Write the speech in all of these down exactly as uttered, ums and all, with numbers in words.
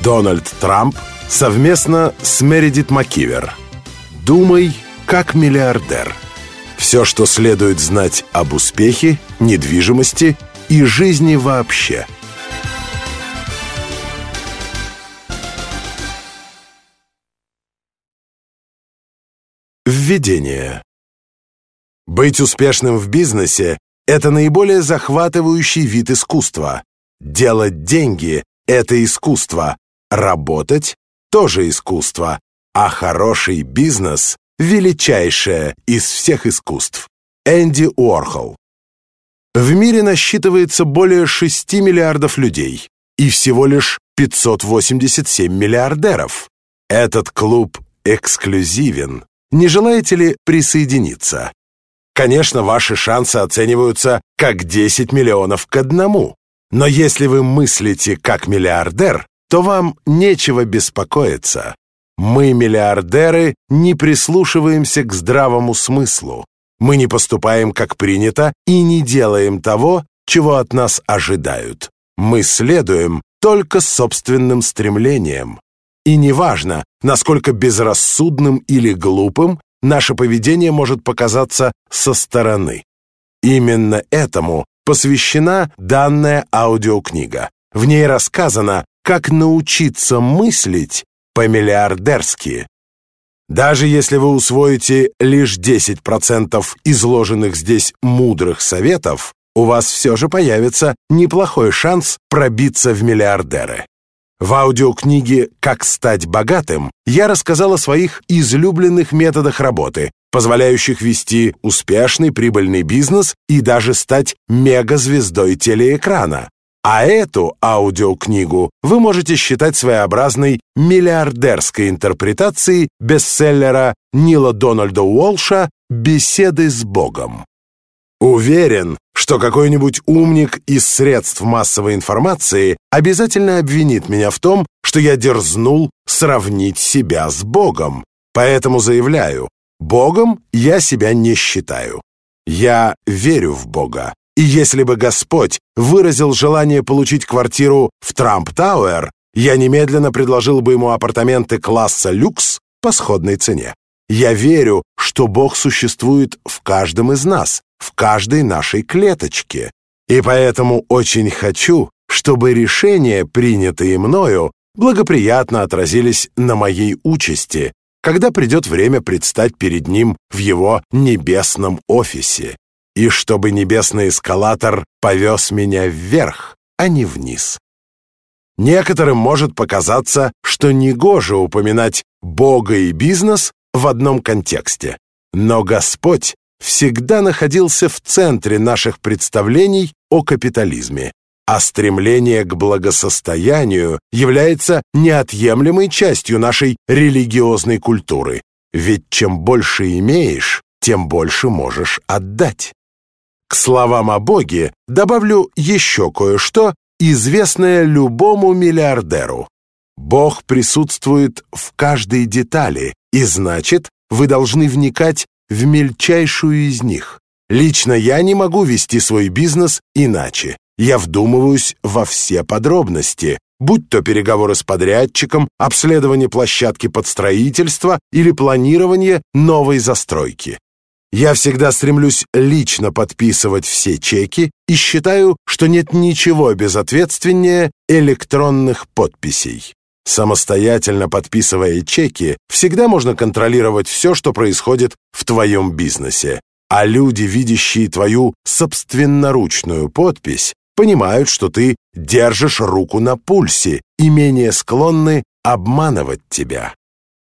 Дональд Трамп совместно с Мередит Маккивер. «Думай как миллиардер». Все, что следует знать об успехе, недвижимости и жизни вообще. Введение. Быть успешным в бизнесе – это наиболее захватывающий вид искусства. Делать деньги – это искусство. Работать – тоже искусство. А хороший бизнес – величайшее из всех искусств. Энди Уорхол. В мире насчитывается более шести миллиардов людей и всего лишь пятьсот восемьдесят семь миллиардеров. Этот клуб эксклюзивен. Не желаете ли присоединиться? Конечно, ваши шансы оцениваются как десять миллионов к одному. Но если вы мыслите как миллиардер, то вам нечего беспокоиться. Мы, миллиардеры, не прислушиваемся к здравому смыслу. Мы не поступаем как принято и не делаем того, чего от нас ожидают. Мы следуем только собственным стремлениям. И неважно, насколько безрассудным или глупым наше поведение может показаться со стороны. Именно этому посвящена данная аудиокнига. В ней рассказано, как научиться мыслить по-миллиардерски. Даже если вы усвоите лишь десять процентов изложенных здесь мудрых советов, у вас все же появится неплохой шанс пробиться в миллиардеры. В аудиокниге «Как стать богатым» я рассказал о своих излюбленных методах работы, позволяющих вести успешный прибыльный бизнес и даже стать мегазвездой телеэкрана. А эту аудиокнигу вы можете считать своеобразной миллиардерской интерпретацией бестселлера Нила Дональда Уолша «Беседы с Богом». Уверен, что какой-нибудь умник из средств массовой информации обязательно обвинит меня в том, что я дерзнул сравнить себя с Богом. Поэтому заявляю, Богом я себя не считаю. Я верю в Бога. И если бы Господь выразил желание получить квартиру в Трамп-Тауэр, я немедленно предложил бы ему апартаменты класса люкс по сходной цене. Я верю, что Бог существует в каждом из нас, в каждой нашей клеточке. И поэтому очень хочу, чтобы решения, принятые мною, благоприятно отразились на моей участи, когда придет время предстать перед Ним в Его небесном офисе, и чтобы небесный эскалатор повез меня вверх, а не вниз. Некоторым может показаться, что негоже упоминать Бога и бизнес в одном контексте, но Господь всегда находился в центре наших представлений о капитализме, а стремление к благосостоянию является неотъемлемой частью нашей религиозной культуры, ведь чем больше имеешь, тем больше можешь отдать. К словам о Боге добавлю еще кое-что, известное любому миллиардеру. Бог присутствует в каждой детали, и значит, вы должны вникать в мельчайшую из них. Лично я не могу вести свой бизнес иначе. Я вдумываюсь во все подробности, будь то переговоры с подрядчиком, обследование площадки под строительство или планирование новой застройки. Я всегда стремлюсь лично подписывать все чеки и считаю, что нет ничего безответственнее электронных подписей. Самостоятельно подписывая чеки, всегда можно контролировать все, что происходит в твоем бизнесе. А люди, видящие твою собственноручную подпись, понимают, что ты держишь руку на пульсе и менее склонны обманывать тебя.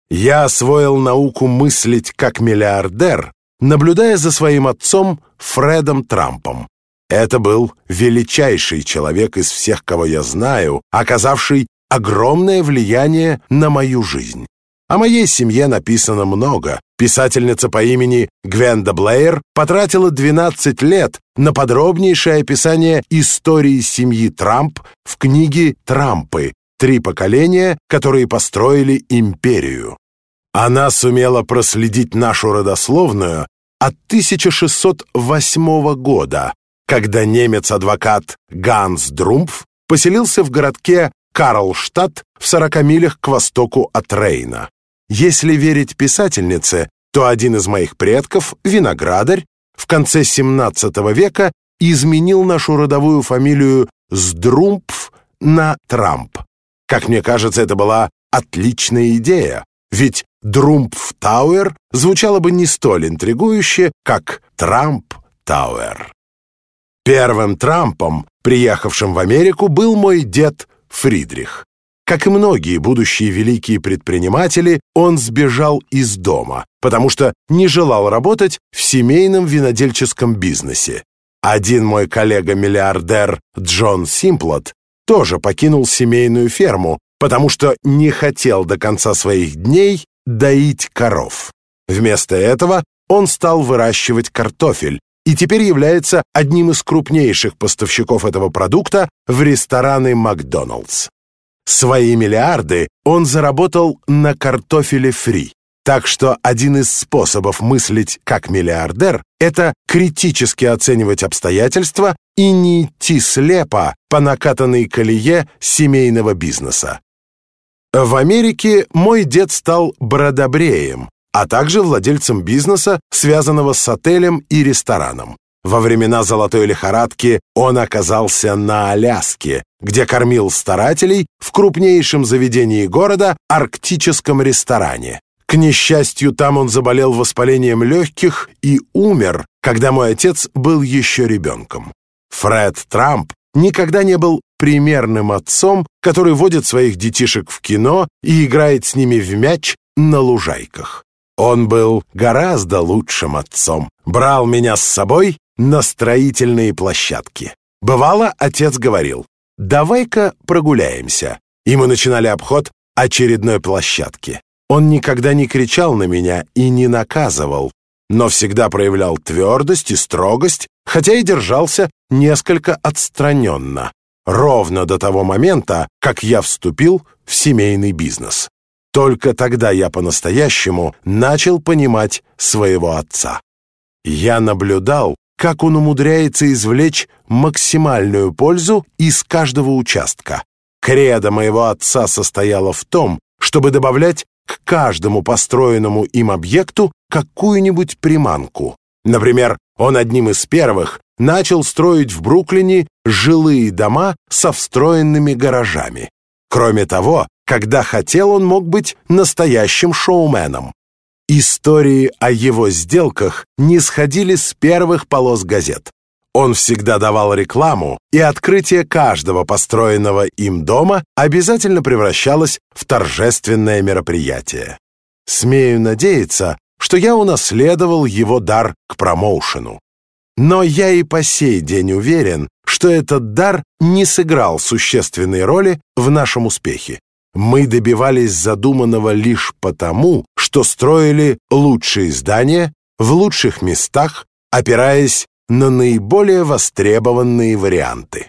Я освоил науку мыслить как миллиардер, наблюдая за своим отцом Фредом Трампом. Это был величайший человек из всех, кого я знаю, оказавший огромное влияние на мою жизнь. О моей семье написано много. Писательница по имени Гвенда Блэйр потратила двенадцать лет на подробнейшее описание истории семьи Трамп в книге «Трампы. Три поколения, которые построили империю». Она сумела проследить нашу родословную от тысяча шестьсот восьмого года, когда немец-адвокат Ганс Друмпф поселился в городке Карлштадт в сорока милях к востоку от Рейна. Если верить писательнице, то один из моих предков, виноградарь, в конце семнадцатого века изменил нашу родовую фамилию с Друмпф на Трамп. Как мне кажется, это была отличная идея, ведь Друмпф-Тауэр звучало бы не столь интригующе, как Трамп-Тауэр. Первым Трампом, приехавшим в Америку, был мой дед Фридрих. Как и многие будущие великие предприниматели, он сбежал из дома, потому что не желал работать в семейном винодельческом бизнесе. Один мой коллега-миллиардер Джон Симплот тоже покинул семейную ферму, потому что не хотел до конца своих дней доить коров. Вместо этого он стал выращивать картофель и теперь является одним из крупнейших поставщиков этого продукта в рестораны «Макдоналдс». Свои миллиарды он заработал на картофеле фри. Так что один из способов мыслить как миллиардер – это критически оценивать обстоятельства и не идти слепо по накатанной колее семейного бизнеса. В Америке мой дед стал бродобреем, а также владельцем бизнеса, связанного с отелем и рестораном. Во времена золотой лихорадки он оказался на Аляске, где кормил старателей в крупнейшем заведении города – арктическом ресторане. К несчастью, там он заболел воспалением легких и умер, когда мой отец был еще ребенком. Фред Трамп никогда не был примерным отцом, который водит своих детишек в кино и играет с ними в мяч на лужайках. Он был гораздо лучшим отцом, брал меня с собой на строительные площадки. Бывало, отец говорил: «Давай-ка прогуляемся», и мы начинали обход очередной площадки. Он никогда не кричал на меня и не наказывал, но всегда проявлял твердость и строгость, хотя и держался несколько отстраненно, ровно до того момента, как я вступил в семейный бизнес. Только тогда я по-настоящему начал понимать своего отца. Я наблюдал, как он умудряется извлечь максимальную пользу из каждого участка. Кредо моего отца состояло в том, чтобы добавлять к каждому построенному им объекту какую-нибудь приманку. Например, он одним из первых начал строить в Бруклине жилые дома со встроенными гаражами. Кроме того, когда хотел, он мог быть настоящим шоуменом. Истории о его сделках не сходили с первых полос газет. Он всегда давал рекламу, и открытие каждого построенного им дома обязательно превращалось в торжественное мероприятие. Смею надеяться, что я унаследовал его дар к промоушену. Но я и по сей день уверен, что этот дар не сыграл существенной роли в нашем успехе. Мы добивались задуманного лишь потому, что строили лучшие здания в лучших местах, опираясь на наиболее востребованные варианты.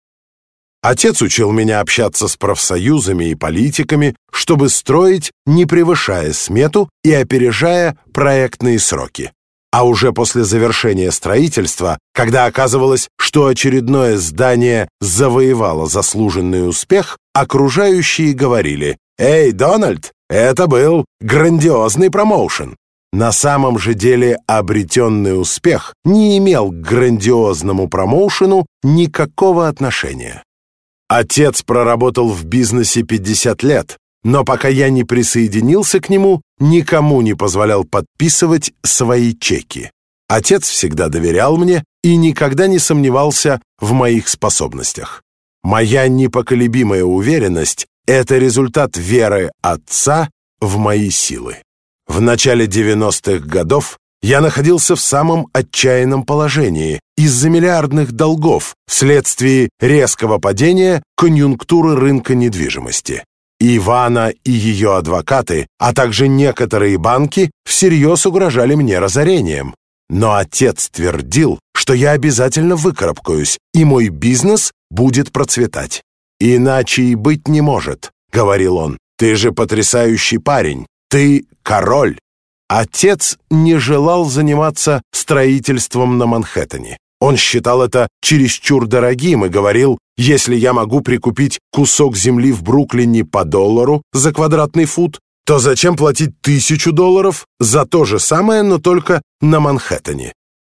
Отец учил меня общаться с профсоюзами и политиками, чтобы строить, не превышая смету и опережая проектные сроки. А уже после завершения строительства, когда оказывалось, что очередное здание завоевало заслуженный успех, окружающие говорили: «Эй, Дональд, это был грандиозный промоушен». На самом же деле обретенный успех не имел к грандиозному промоушену никакого отношения. Отец проработал в бизнесе пятьдесят лет, но пока я не присоединился к нему, никому не позволял подписывать свои чеки. Отец всегда доверял мне и никогда не сомневался в моих способностях. Моя непоколебимая уверенность — это результат веры отца в мои силы. В начале девяностых годов я находился в самом отчаянном положении из-за миллиардных долгов вследствие резкого падения конъюнктуры рынка недвижимости. Ивана и ее адвокаты, а также некоторые банки всерьез угрожали мне разорением. Но отец твердил, что я обязательно выкарабкаюсь, и мой бизнес будет процветать. «Иначе и быть не может», — говорил он. «Ты же потрясающий парень. Ты король». Отец не желал заниматься строительством на Манхэттене. Он считал это чересчур дорогим и говорил: Если я могу прикупить кусок земли в Бруклине по доллару за квадратный фут, то зачем платить тысячу долларов за то же самое, но только на Манхэттене?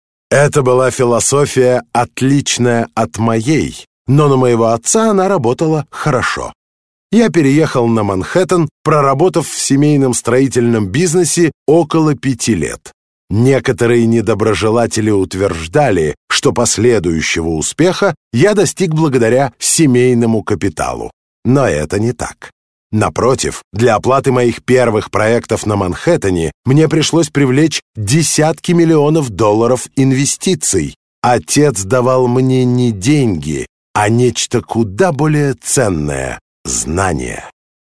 Это была философия, отличная от моей, но на моего отца она работала хорошо. Я переехал на Манхэттен, проработав в семейном строительном бизнесе около пяти лет. Некоторые недоброжелатели утверждали, что последующего успеха я достиг благодаря семейному капиталу. Но это не так. Напротив, для оплаты моих первых проектов на Манхэттене мне пришлось привлечь десятки миллионов долларов инвестиций. Отец давал мне не деньги, а нечто куда более ценное — знания.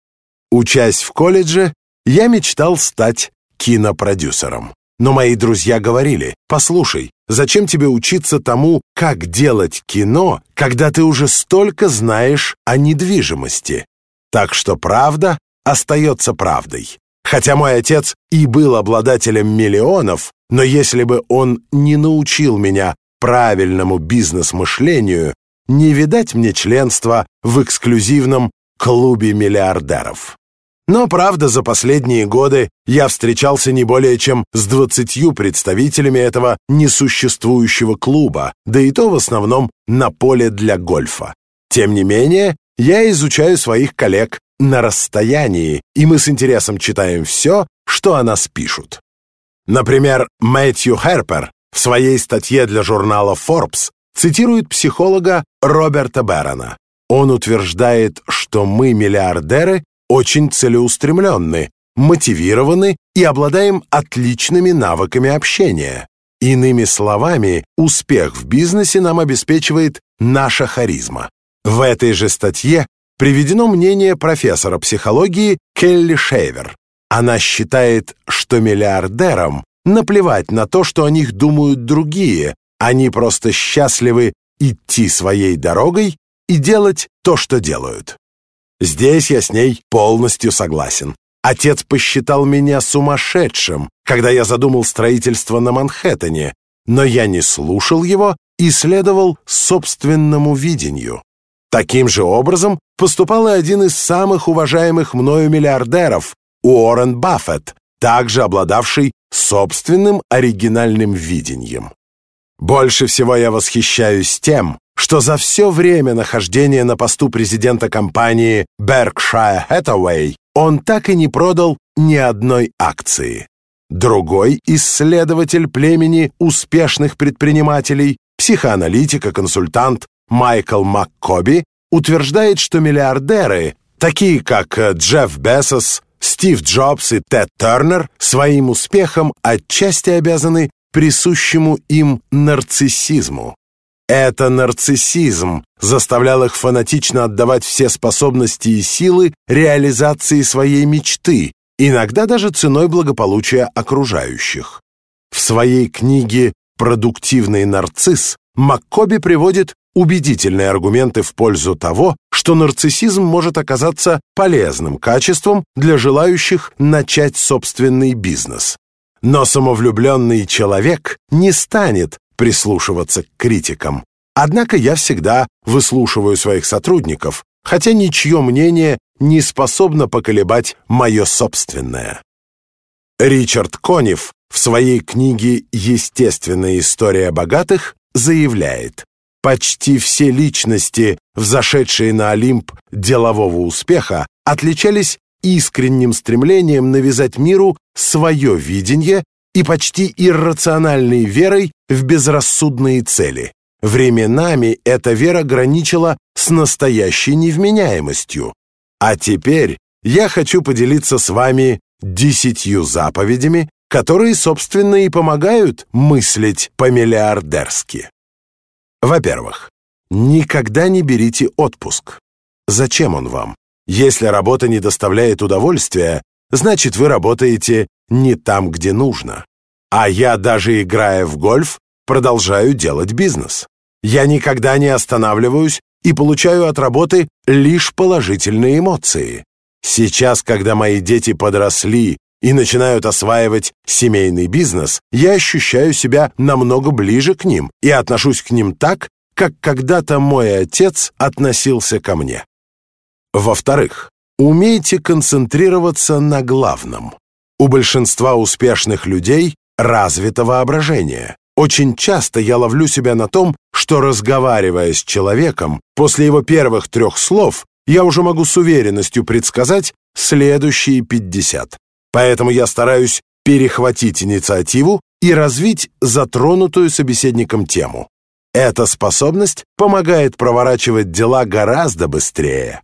Учась в колледже, я мечтал стать кинопродюсером. Но мои друзья говорили: «Послушай, зачем тебе учиться тому, как делать кино, когда ты уже столько знаешь о недвижимости?» Так что правда остается правдой. Хотя мой отец и был обладателем миллионов, но если бы он не научил меня правильному бизнес-мышлению, не видать мне членства в эксклюзивном клубе миллиардеров. Но, правда, за последние годы я встречался не более чем с двадцатью представителями этого несуществующего клуба, да и то в основном на поле для гольфа. Тем не менее, я изучаю своих коллег на расстоянии, и мы с интересом читаем все, что о нас пишут. Например, Мэтью Херпер в своей статье для журнала Forbes цитирует психолога Роберта Берона. Он утверждает, что мы, миллиардеры, очень целеустремленны, мотивированы и обладаем отличными навыками общения. Иными словами, успех в бизнесе нам обеспечивает наша харизма. В этой же статье приведено мнение профессора психологии Келли Шейвер. Она считает, что миллиардерам наплевать на то, что о них думают другие, они просто счастливы идти своей дорогой и делать то, что делают. Здесь я с ней полностью согласен. Отец посчитал меня сумасшедшим, когда я задумал строительство на Манхэттене, но я не слушал его и следовал собственному видению. Таким же образом поступал и один из самых уважаемых мною миллиардеров, Уоррен Баффет, также обладавший собственным оригинальным видением. Больше всего я восхищаюсь тем, что за все время нахождения на посту президента компании Berkshire Hathaway он так и не продал ни одной акции. Другой исследователь племени успешных предпринимателей, психоаналитик и консультант Майкл МакКоби, утверждает, что миллиардеры, такие как Джефф Безос, Стив Джобс и Тед Тернер, своим успехом отчасти обязаны присущему им нарциссизму. Это нарциссизм заставлял их фанатично отдавать все способности и силы реализации своей мечты, иногда даже ценой благополучия окружающих. В своей книге «Продуктивный нарцисс» МакКоби приводит убедительные аргументы в пользу того, что нарциссизм может оказаться полезным качеством для желающих начать собственный бизнес. Но самовлюбленный человек не станет прислушиваться к критикам. Однако я всегда выслушиваю своих сотрудников, хотя ничье мнение не способно поколебать мое собственное. Ричард Конев в своей книге «Естественная история богатых» заявляет: почти все личности, взошедшие на Олимп делового успеха, отличались искренним стремлением навязать миру свое видение и почти иррациональной верой в безрассудные цели. Временами эта вера граничила с настоящей невменяемостью. А теперь я хочу поделиться с вами десятью заповедями, которые, собственно, и помогают мыслить по-миллиардерски. Во-первых, никогда не берите отпуск. Зачем он вам? Если работа не доставляет удовольствия, значит, вы работаете не там, где нужно. А я, даже играя в гольф, продолжаю делать бизнес. Я никогда не останавливаюсь и получаю от работы лишь положительные эмоции. Сейчас, когда мои дети подросли и начинают осваивать семейный бизнес, я ощущаю себя намного ближе к ним и отношусь к ним так, как когда-то мой отец относился ко мне. Во-вторых, умейте концентрироваться на главном. У большинства успешных людей развито воображение. Очень часто я ловлю себя на том, что, разговаривая с человеком, после его первых трех слов я уже могу с уверенностью предсказать следующие пятьдесят. Поэтому я стараюсь перехватить инициативу и развить затронутую собеседником тему. Эта способность помогает проворачивать дела гораздо быстрее.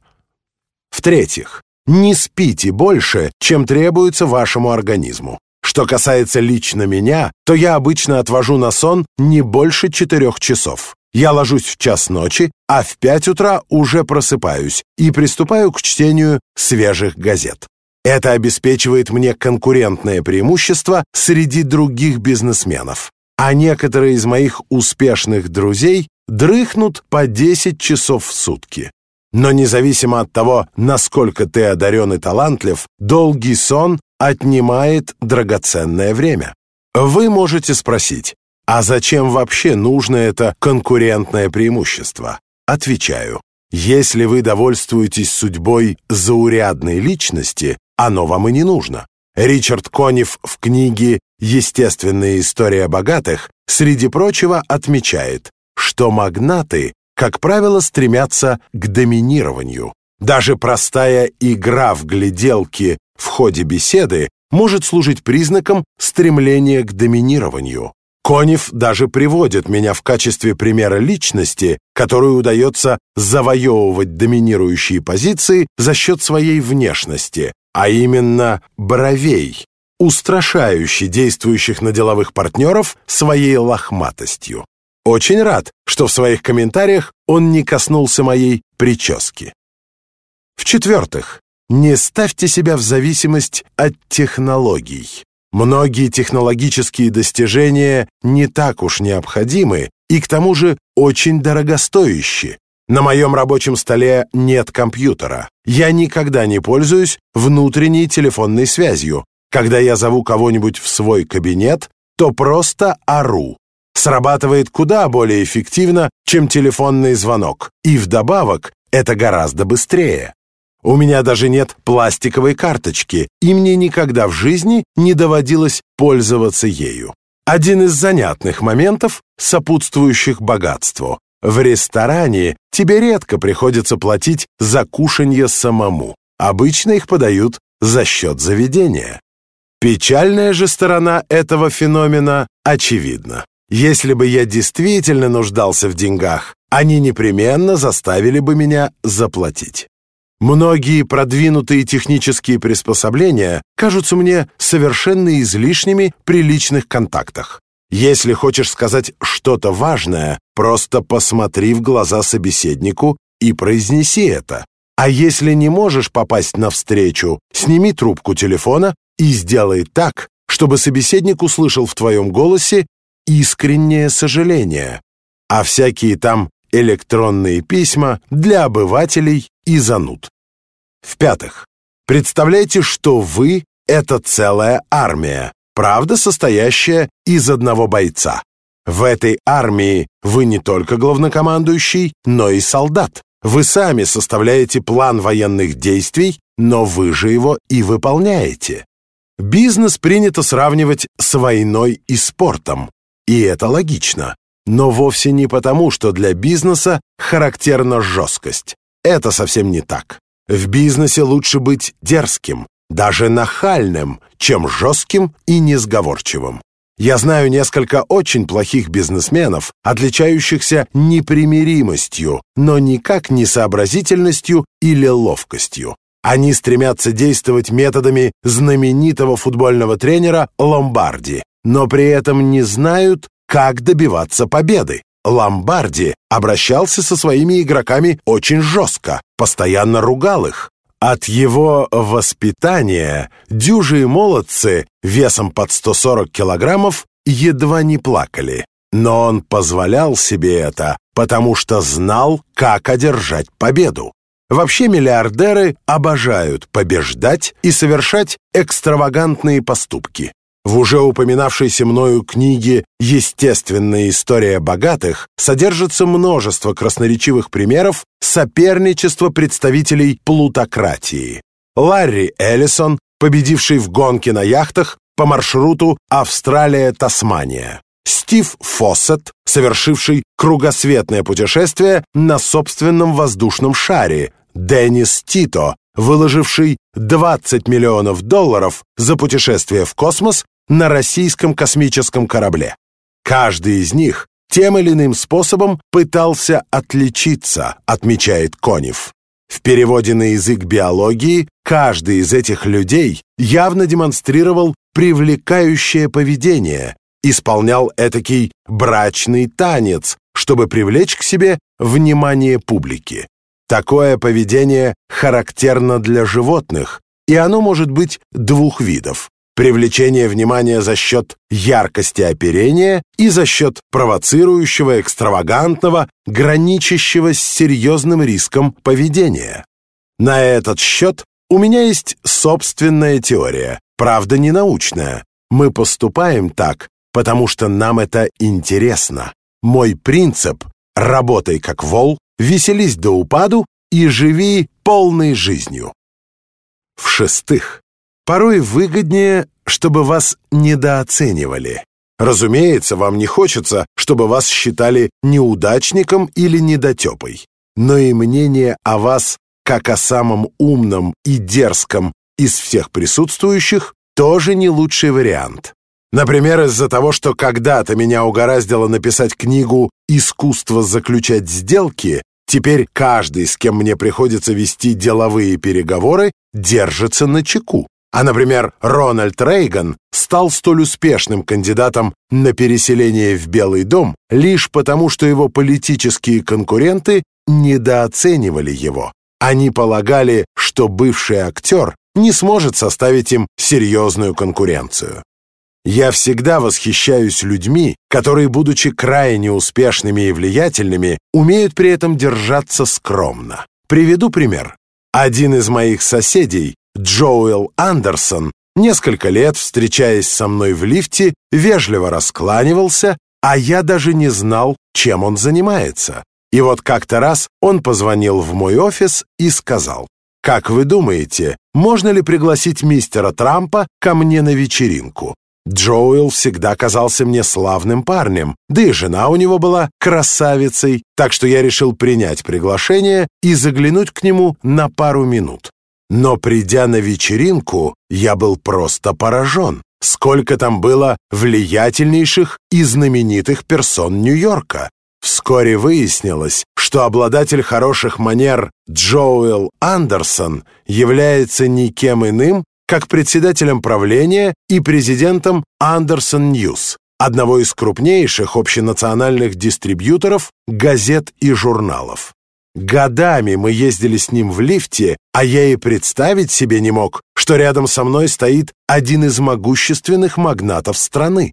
В-третьих, не спите больше, чем требуется вашему организму. Что касается лично меня, то я обычно отвожу на сон не больше четырех часов. Я ложусь в час ночи, а в пять утра уже просыпаюсь и приступаю к чтению свежих газет. Это обеспечивает мне конкурентное преимущество среди других бизнесменов. А некоторые из моих успешных друзей дрыхнут по десять часов в сутки. Но независимо от того, насколько ты одарен и талантлив, долгий сон отнимает драгоценное время. Вы можете спросить, а зачем вообще нужно это конкурентное преимущество? Отвечаю, если вы довольствуетесь судьбой заурядной личности, оно вам и не нужно. Ричард Конниф в книге «Естественная история богатых» среди прочего отмечает, что магнаты, как правило, стремятся к доминированию. Даже простая игра в гляделки в ходе беседы может служить признаком стремления к доминированию. Конниф даже приводит меня в качестве примера личности, которой удается завоевывать доминирующие позиции за счет своей внешности, а именно бровей, устрашающе действующих на деловых партнеров своей лохматостью. Очень рад, что в своих комментариях он не коснулся моей прически. В-четвертых, не ставьте себя в зависимость от технологий. Многие технологические достижения не так уж необходимы и к тому же очень дорогостоящие. На моем рабочем столе нет компьютера. Я никогда не пользуюсь внутренней телефонной связью. Когда я зову кого-нибудь в свой кабинет, то просто ору. Срабатывает куда более эффективно, чем телефонный звонок. И вдобавок это гораздо быстрее. У меня даже нет пластиковой карточки, и мне никогда в жизни не доводилось пользоваться ею. Один из занятных моментов, сопутствующих богатству. В ресторане тебе редко приходится платить за кушанье самому. Обычно их подают за счет заведения. Печальная же сторона этого феномена очевидна. Если бы я действительно нуждался в деньгах, они непременно заставили бы меня заплатить. Многие продвинутые технические приспособления кажутся мне совершенно излишними при личных контактах. Если хочешь сказать что-то важное, просто посмотри в глаза собеседнику и произнеси это. А если не можешь попасть на встречу, сними трубку телефона и сделай так, чтобы собеседник услышал в твоем голосе искреннее сожаление. А всякие там электронные письма для обывателей и зануд. В-пятых, представляйте, что вы — это целая армия, правда, состоящая из одного бойца. В этой армии вы не только главнокомандующий, но и солдат. Вы сами составляете план военных действий, но вы же его и выполняете. Бизнес принято сравнивать с войной и спортом, и это логично. Но вовсе не потому, что для бизнеса характерна жесткость. Это совсем не так. В бизнесе лучше быть дерзким, даже нахальным, чем жестким и несговорчивым. Я знаю несколько очень плохих бизнесменов, отличающихся непримиримостью, но никак не сообразительностью или ловкостью. Они стремятся действовать методами знаменитого футбольного тренера Ломбарди, но при этом не знают, как добиваться победы. Ломбарди обращался со своими игроками очень жестко, постоянно ругал их. От его воспитания дюжие молодцы весом под сто сорок килограммов едва не плакали. Но он позволял себе это, потому что знал, как одержать победу. Вообще миллиардеры обожают побеждать и совершать экстравагантные поступки. В уже упоминавшейся мною книге «Естественная история богатых» содержится множество красноречивых примеров соперничества представителей плутократии. Ларри Эллисон, победивший в гонке на яхтах по маршруту Австралия-Тасмания. Стив Фоссет, совершивший кругосветное путешествие на собственном воздушном шаре. Деннис Тито, выложивший двадцать миллионов долларов за путешествие в космос на российском космическом корабле. Каждый из них тем или иным способом пытался отличиться, отмечает Конев. В переводе на язык биологии каждый из этих людей явно демонстрировал привлекающее поведение, исполнял этакий брачный танец, чтобы привлечь к себе внимание публики. Такое поведение характерно для животных, и оно может быть двух видов: привлечение внимания за счет яркости оперения и за счет провоцирующего, экстравагантного, граничащего с серьезным риском поведения. На этот счет у меня есть собственная теория, правда не научная. Мы поступаем так, потому что нам это интересно. Мой принцип — работай как вол, веселись до упаду и живи полной жизнью. В-шестых, порой выгоднее, чтобы вас недооценивали. Разумеется, вам не хочется, чтобы вас считали неудачником или недотепой. Но и мнение о вас, как о самом умном и дерзком из всех присутствующих, тоже не лучший вариант. Например, из-за того, что когда-то меня угораздило написать книгу «Искусство заключать сделки», теперь каждый, с кем мне приходится вести деловые переговоры, держится начеку. А, например, Рональд Рейган стал столь успешным кандидатом на переселение в Белый дом лишь потому, что его политические конкуренты недооценивали его. Они полагали, что бывший актер не сможет составить им серьезную конкуренцию. Я всегда восхищаюсь людьми, которые, будучи крайне успешными и влиятельными, умеют при этом держаться скромно. Приведу пример. Один из моих соседей, Джоэл Андерсон, несколько лет, встречаясь со мной в лифте, вежливо раскланивался, а я даже не знал, чем он занимается. И вот как-то раз он позвонил в мой офис и сказал: «Как вы думаете, можно ли пригласить мистера Трампа ко мне на вечеринку?» Джоэл всегда казался мне славным парнем, да и жена у него была красавицей, так что я решил принять приглашение и заглянуть к нему на пару минут. Но придя на вечеринку, я был просто поражен. Сколько там было влиятельнейших и знаменитых персон Нью-Йорка. Вскоре выяснилось, что обладатель хороших манер Джоэл Андерсон является никем иным, как председателем правления и президентом Андерсон Ньюс, одного из крупнейших общенациональных дистрибьюторов газет и журналов. Годами мы ездили с ним в лифте, а я и представить себе не мог, что рядом со мной стоит один из могущественных магнатов страны.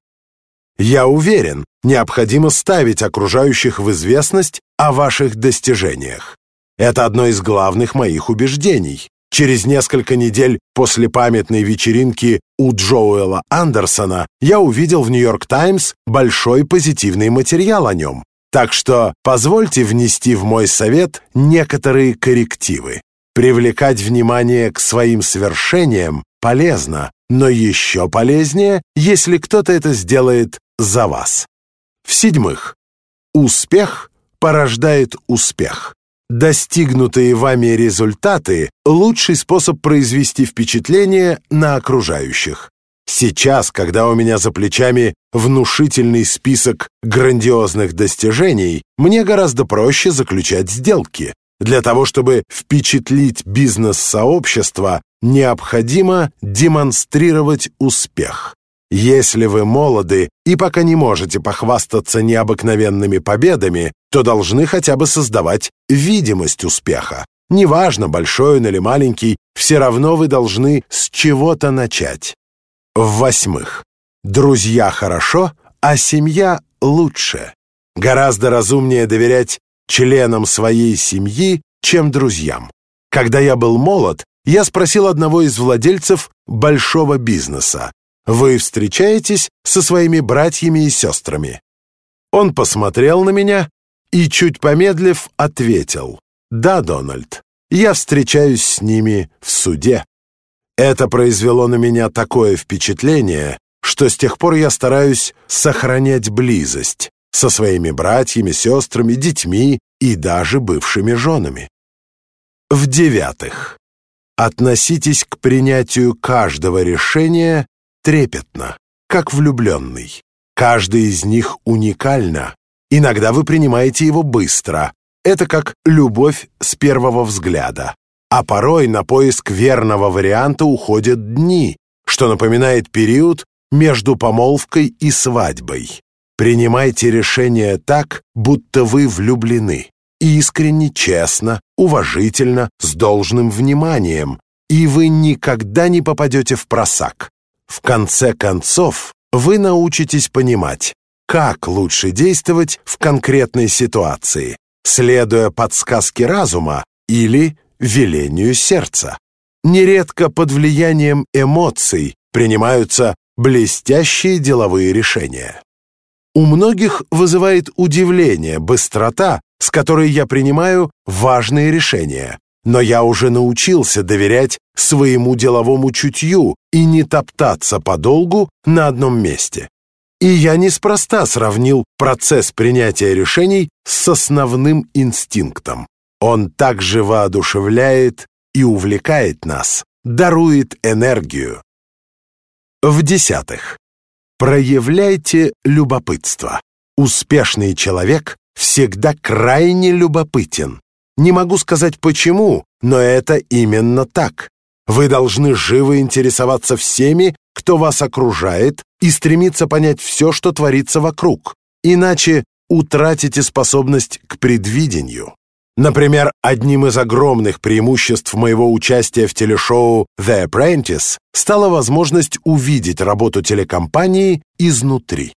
Я уверен, необходимо ставить окружающих в известность о ваших достижениях. Это одно из главных моих убеждений. Через несколько недель после памятной вечеринки у Джоэла Андерсона я увидел в «Нью-Йорк Таймс» большой позитивный материал о нем. Так что позвольте внести в мой совет некоторые коррективы. Привлекать внимание к своим свершениям полезно, но еще полезнее, если кто-то это сделает за вас. В-седьмых, успех порождает успех. Достигнутые вами результаты – лучший способ произвести впечатление на окружающих. Сейчас, когда у меня за плечами внушительный список грандиозных достижений, мне гораздо проще заключать сделки. Для того, чтобы впечатлить бизнес-сообщество, необходимо демонстрировать успех. Если вы молоды и пока не можете похвастаться необыкновенными победами, то должны хотя бы создавать видимость успеха. Неважно, большой он или маленький, все равно вы должны с чего-то начать. В-восьмых, друзья хорошо, а семья лучше. Гораздо разумнее доверять членам своей семьи, чем друзьям. Когда я был молод, я спросил одного из владельцев большого бизнеса: вы встречаетесь со своими братьями и сестрами?» Он посмотрел на меня и, чуть помедлив, ответил: «Да, Дональд, я встречаюсь с ними в суде». Это произвело на меня такое впечатление, что с тех пор я стараюсь сохранять близость со своими братьями, сестрами, детьми и даже бывшими женами. В-девятых, относитесь к принятию каждого решения трепетно, как влюбленный. Каждый из них уникально. Иногда вы принимаете его быстро. Это как любовь с первого взгляда. А порой на поиск верного варианта уходят дни, что напоминает период между помолвкой и свадьбой. Принимайте решение так, будто вы влюблены. Искренне, честно, уважительно, с должным вниманием. И вы никогда не попадете в просак. В конце концов, вы научитесь понимать, как лучше действовать в конкретной ситуации, следуя подсказке разума или велению сердца. Нередко под влиянием эмоций принимаются блестящие деловые решения. У многих вызывает удивление быстрота, с которой я принимаю важные решения, но я уже научился доверять своему деловому чутью и не топтаться подолгу на одном месте. И я неспроста сравнил процесс принятия решений с основным инстинктом. Он также воодушевляет и увлекает нас, дарует энергию. В-десятых, проявляйте любопытство. Успешный человек всегда крайне любопытен. Не могу сказать почему, но это именно так. Вы должны живо интересоваться всеми, кто вас окружает, и стремиться понять все, что творится вокруг. Иначе утратите способность к предвидению. Например, одним из огромных преимуществ моего участия в телешоу «The Apprentice» стала возможность увидеть работу телекомпании изнутри.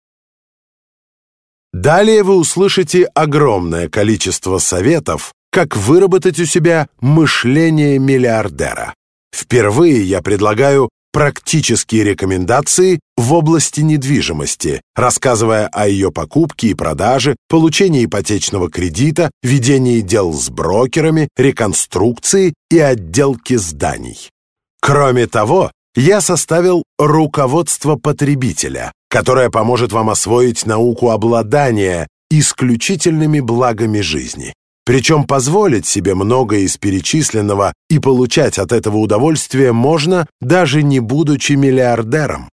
Далее вы услышите огромное количество советов, как выработать у себя мышление миллиардера. Впервые я предлагаю практические рекомендации в области недвижимости, рассказывая о ее покупке и продаже, получении ипотечного кредита, ведении дел с брокерами, реконструкции и отделке зданий. Кроме того, я составил руководство потребителя, которое поможет вам освоить науку обладания исключительными благами жизни. Причем позволить себе многое из перечисленного и получать от этого удовольствие можно, даже не будучи миллиардером.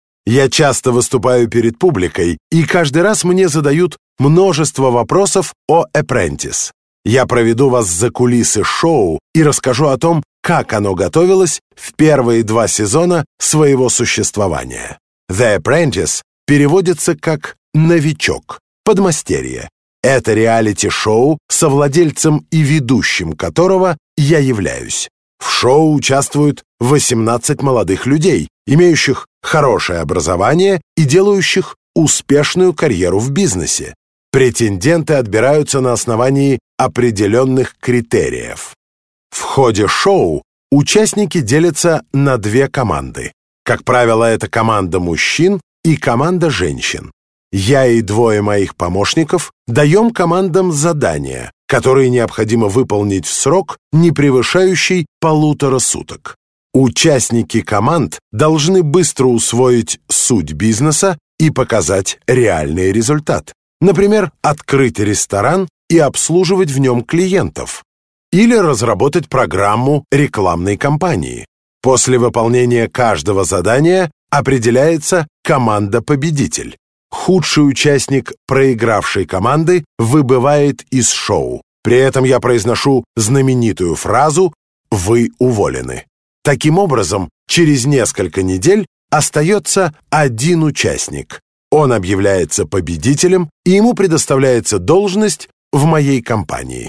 Я часто выступаю перед публикой, и каждый раз мне задают множество вопросов о Apprentice. Я проведу вас за кулисы шоу и расскажу о том, как оно готовилось в первые два сезона своего существования. The Apprentice переводится как «новичок», «подмастерье». Это реалити-шоу, совладельцем и ведущим которого я являюсь. В шоу участвуют восемнадцать молодых людей, имеющих хорошее образование и делающих успешную карьеру в бизнесе. Претенденты отбираются на основании определенных критериев. В ходе шоу участники делятся на две команды. Как правило, это команда мужчин и команда женщин. Я и двое моих помощников даем командам задания, которые необходимо выполнить в срок, не превышающий полутора суток. Участники команд должны быстро усвоить суть бизнеса и показать реальный результат. Например, открыть ресторан и обслуживать в нем клиентов. Или разработать программу рекламной кампании. После выполнения каждого задания определяется команда-победитель. Худший участник проигравшей команды выбывает из шоу. При этом я произношу знаменитую фразу «Вы уволены». Таким образом, через несколько недель остается один участник. Он объявляется победителем, и ему предоставляется должность в моей компании.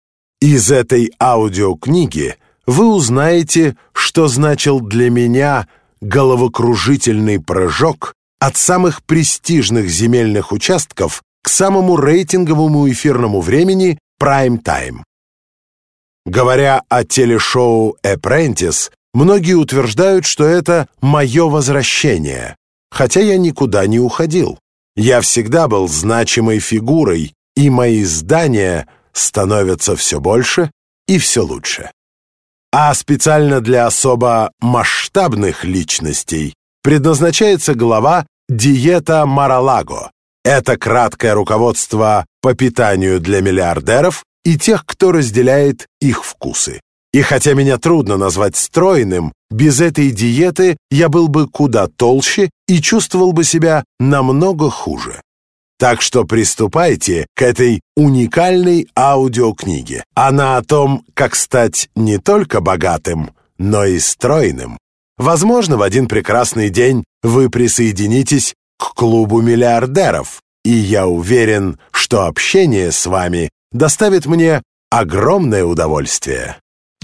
Из этой аудиокниги вы узнаете, что значил для меня головокружительный прыжок от самых престижных земельных участков к самому рейтинговому эфирному времени прайм-тайм. Говоря о телешоу «Apprentice», Многие утверждают, что это мое возвращение, хотя я никуда не уходил. Я всегда был значимой фигурой, и мои здания становятся все больше и все лучше. А специально для особо масштабных личностей предназначается глава «Диета Мар-а-Лаго». Это краткое руководство по питанию для миллиардеров и тех, кто разделяет их вкусы. И хотя меня трудно назвать стройным, без этой диеты я был бы куда толще и чувствовал бы себя намного хуже. Так что приступайте к этой уникальной аудиокниге. Она о том, как стать не только богатым, но и стройным. Возможно, в один прекрасный день вы присоединитесь к клубу миллиардеров, и я уверен, что общение с вами доставит мне огромное удовольствие.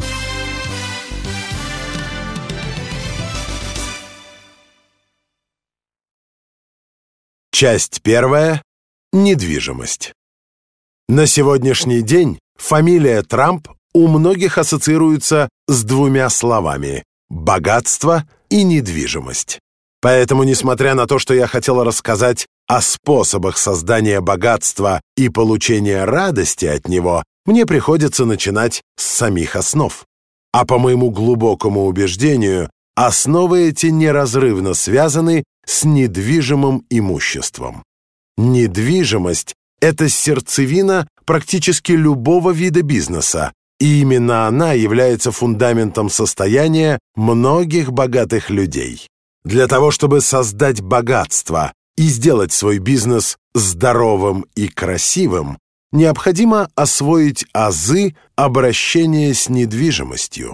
Часть первая. Недвижимость. На сегодняшний день фамилия Трамп у многих ассоциируется с двумя словами – богатство и недвижимость. Поэтому, несмотря на то, что я хотел рассказать о способах создания богатства и получения радости от него, мне приходится начинать с самих основ. А по моему глубокому убеждению, основы эти неразрывно связаны с недвижимым имуществом. Недвижимость – это сердцевина практически любого вида бизнеса, и именно она является фундаментом состояния многих богатых людей. Для того, чтобы создать богатство и сделать свой бизнес здоровым и красивым, необходимо освоить азы обращения с недвижимостью.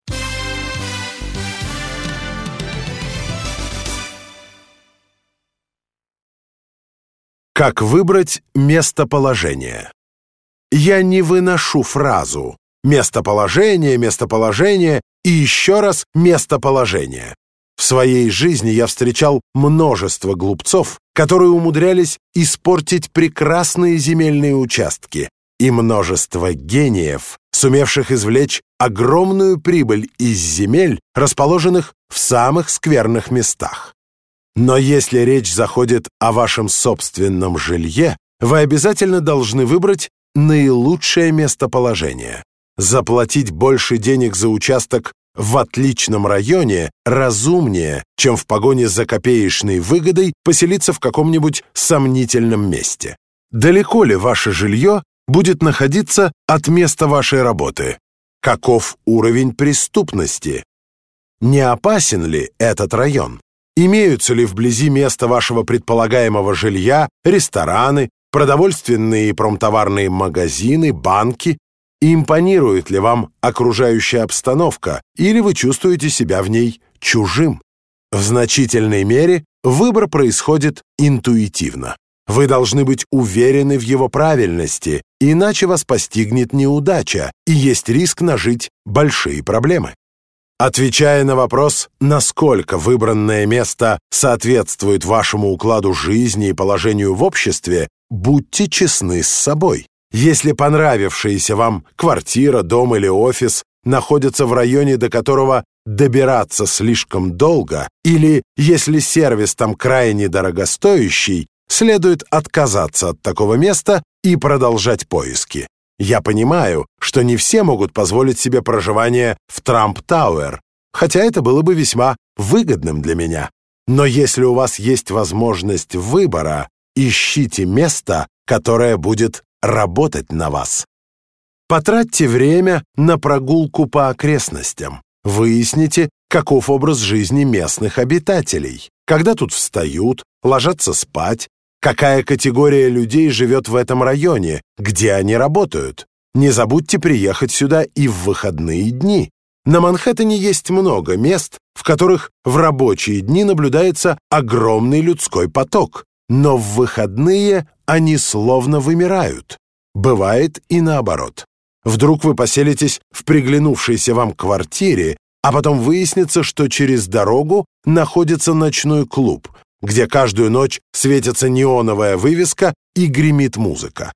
Как выбрать местоположение? Я не выношу фразу «местоположение, местоположение» и еще раз «местоположение». В своей жизни я встречал множество глупцов, которые умудрялись испортить прекрасные земельные участки, и множество гениев, сумевших извлечь огромную прибыль из земель, расположенных в самых скверных местах. Но если речь заходит о вашем собственном жилье, вы обязательно должны выбрать наилучшее местоположение. Заплатить больше денег за участок в отличном районе разумнее, чем в погоне за копеечной выгодой поселиться в каком-нибудь сомнительном месте. Далеко ли ваше жилье будет находиться от места вашей работы? Каков уровень преступности? Не опасен ли этот район? Имеются ли вблизи места вашего предполагаемого жилья рестораны, продовольственные и промтоварные магазины, банки? Импонирует ли вам окружающая обстановка, или вы чувствуете себя в ней чужим? В значительной мере выбор происходит интуитивно. Вы должны быть уверены в его правильности, иначе вас постигнет неудача, и есть риск нажить большие проблемы. Отвечая на вопрос, насколько выбранное место соответствует вашему укладу жизни и положению в обществе, будьте честны с собой. Если понравившаяся вам квартира, дом или офис находятся в районе, до которого добираться слишком долго, или если сервис там крайне дорогостоящий, следует отказаться от такого места и продолжать поиски. Я понимаю, что не все могут позволить себе проживание в Трамп-Тауэр, хотя это было бы весьма выгодным для меня. Но если у вас есть возможность выбора, ищите место, которое будет работать на вас. Потратьте время на прогулку по окрестностям. Выясните, каков образ жизни местных обитателей, когда тут встают, ложатся спать, какая категория людей живет в этом районе, где они работают. Не забудьте приехать сюда и в выходные дни. На Манхэттене есть много мест, в которых в рабочие дни наблюдается огромный людской поток, но в выходные они словно вымирают. Бывает и наоборот. Вдруг вы поселитесь в приглянувшейся вам квартире, а потом выяснится, что через дорогу находится ночной клуб, где каждую ночь светится неоновая вывеска и гремит музыка.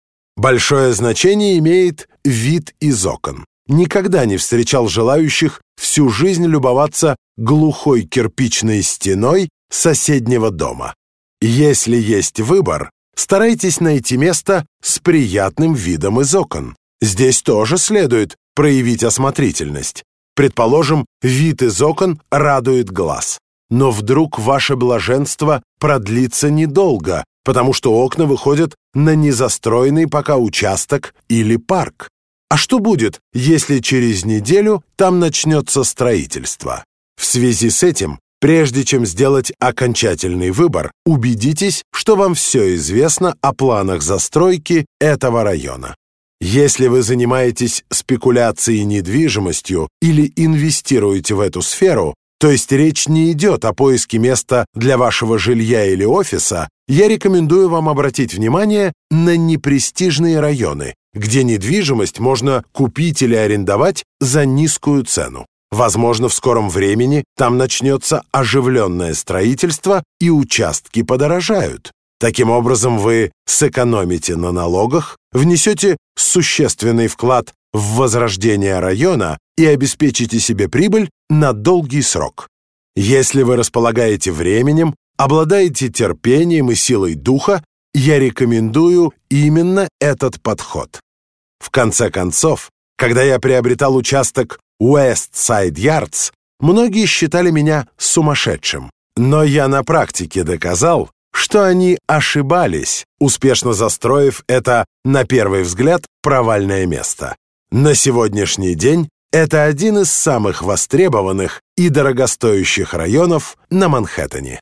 Большое значение имеет вид из окон. Никогда не встречал желающих всю жизнь любоваться глухой кирпичной стеной соседнего дома. Если есть выбор, старайтесь найти место с приятным видом из окон. Здесь тоже следует проявить осмотрительность. Предположим, вид из окон радует глаз. Но вдруг ваше блаженство продлится недолго, потому что окна выходят на незастроенный пока участок или парк. А что будет, если через неделю там начнется строительство? В связи с этим, прежде чем сделать окончательный выбор, убедитесь, что вам все известно о планах застройки этого района. Если вы занимаетесь спекуляцией недвижимостью или инвестируете в эту сферу, то есть речь не идет о поиске места для вашего жилья или офиса, я рекомендую вам обратить внимание на непрестижные районы, где недвижимость можно купить или арендовать за низкую цену. Возможно, в скором времени там начнется оживленное строительство и участки подорожают. Таким образом, вы сэкономите на налогах, внесете существенный вклад в возрождение района и обеспечите себе прибыль на долгий срок. Если вы располагаете временем, обладаете терпением и силой духа, я рекомендую именно этот подход. В конце концов, когда я приобретал участок West Side Yards, многие считали меня сумасшедшим, но я на практике доказал, что они ошибались, успешно застроив это, на первый взгляд, провальное место. На сегодняшний день это один из самых востребованных и дорогостоящих районов на Манхэттене.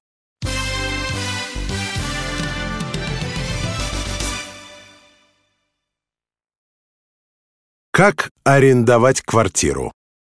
Как арендовать квартиру?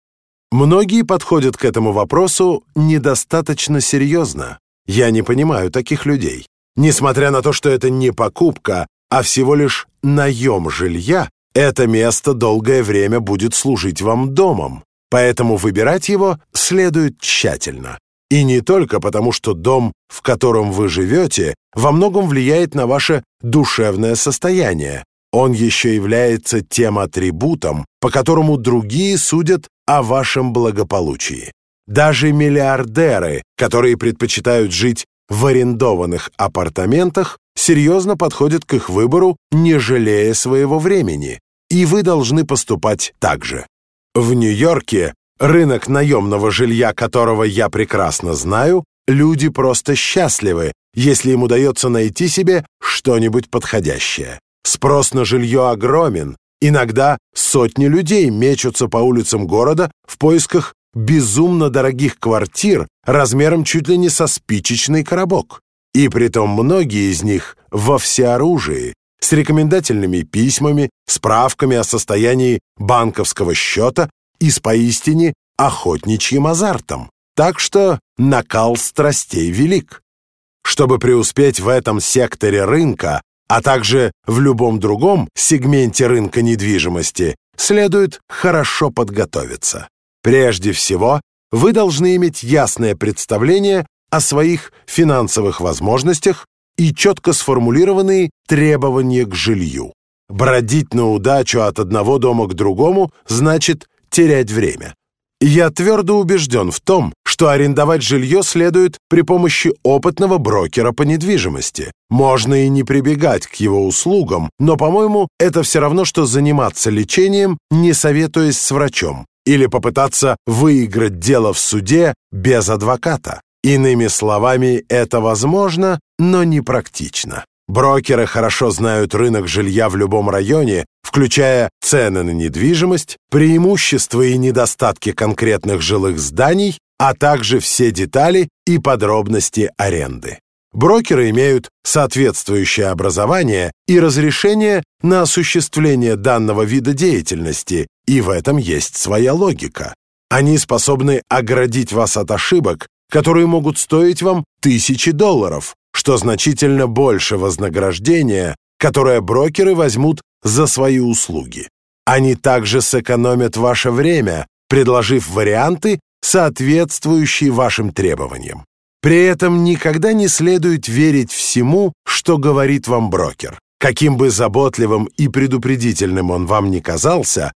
Многие подходят к этому вопросу недостаточно серьезно. Я не понимаю таких людей. Несмотря на то, что это не покупка, а всего лишь наем жилья, это место долгое время будет служить вам домом, поэтому выбирать его следует тщательно. И не только потому, что дом, в котором вы живете, во многом влияет на ваше душевное состояние. Он еще является тем атрибутом, по которому другие судят о вашем благополучии. Даже миллиардеры, которые предпочитают жить в арендованных апартаментах, серьезно подходят к их выбору, не жалея своего времени. И вы должны поступать так же. В Нью-Йорке, рынок наемного жилья, которого я прекрасно знаю, люди просто счастливы, если им удается найти себе что-нибудь подходящее. Спрос на жилье огромен. Иногда сотни людей мечутся по улицам города в поисках безумно дорогих квартир размером чуть ли не со спичечный коробок. И притом многие из них во всеоружии, с рекомендательными письмами, справками о состоянии банковского счета и с поистине охотничьим азартом. Так что накал страстей велик. Чтобы преуспеть в этом секторе рынка, а также в любом другом сегменте рынка недвижимости, следует хорошо подготовиться. Прежде всего, вы должны иметь ясное представление о своих финансовых возможностях и четко сформулированные требования к жилью. Бродить на удачу от одного дома к другому значит терять время. Я твердо убежден в том, что арендовать жилье следует при помощи опытного брокера по недвижимости. Можно и не прибегать к его услугам, но, по-моему, это все равно, что заниматься лечением, не советуясь с врачом, или попытаться выиграть дело в суде без адвоката. Иными словами, это возможно, но не практично. Брокеры хорошо знают рынок жилья в любом районе, включая цены на недвижимость, преимущества и недостатки конкретных жилых зданий, а также все детали и подробности аренды. Брокеры имеют соответствующее образование и разрешение на осуществление данного вида деятельности, и в этом есть своя логика. Они способны оградить вас от ошибок, которые могут стоить вам тысячи долларов, что значительно больше вознаграждения, которое брокеры возьмут за свои услуги. Они также сэкономят ваше время, предложив варианты, соответствующие вашим требованиям. При этом никогда не следует верить всему, что говорит вам брокер. Каким бы заботливым и предупредительным он вам ни казался,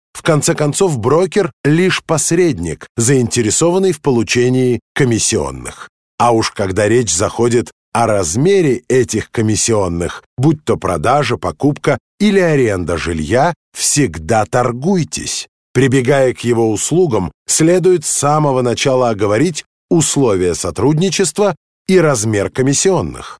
В конце концов, брокер — лишь посредник, заинтересованный в получении комиссионных. А уж когда речь заходит о размере этих комиссионных, будь то продажа, покупка или аренда жилья, всегда торгуйтесь. Прибегая к его услугам, следует с самого начала оговорить условия сотрудничества и размер комиссионных.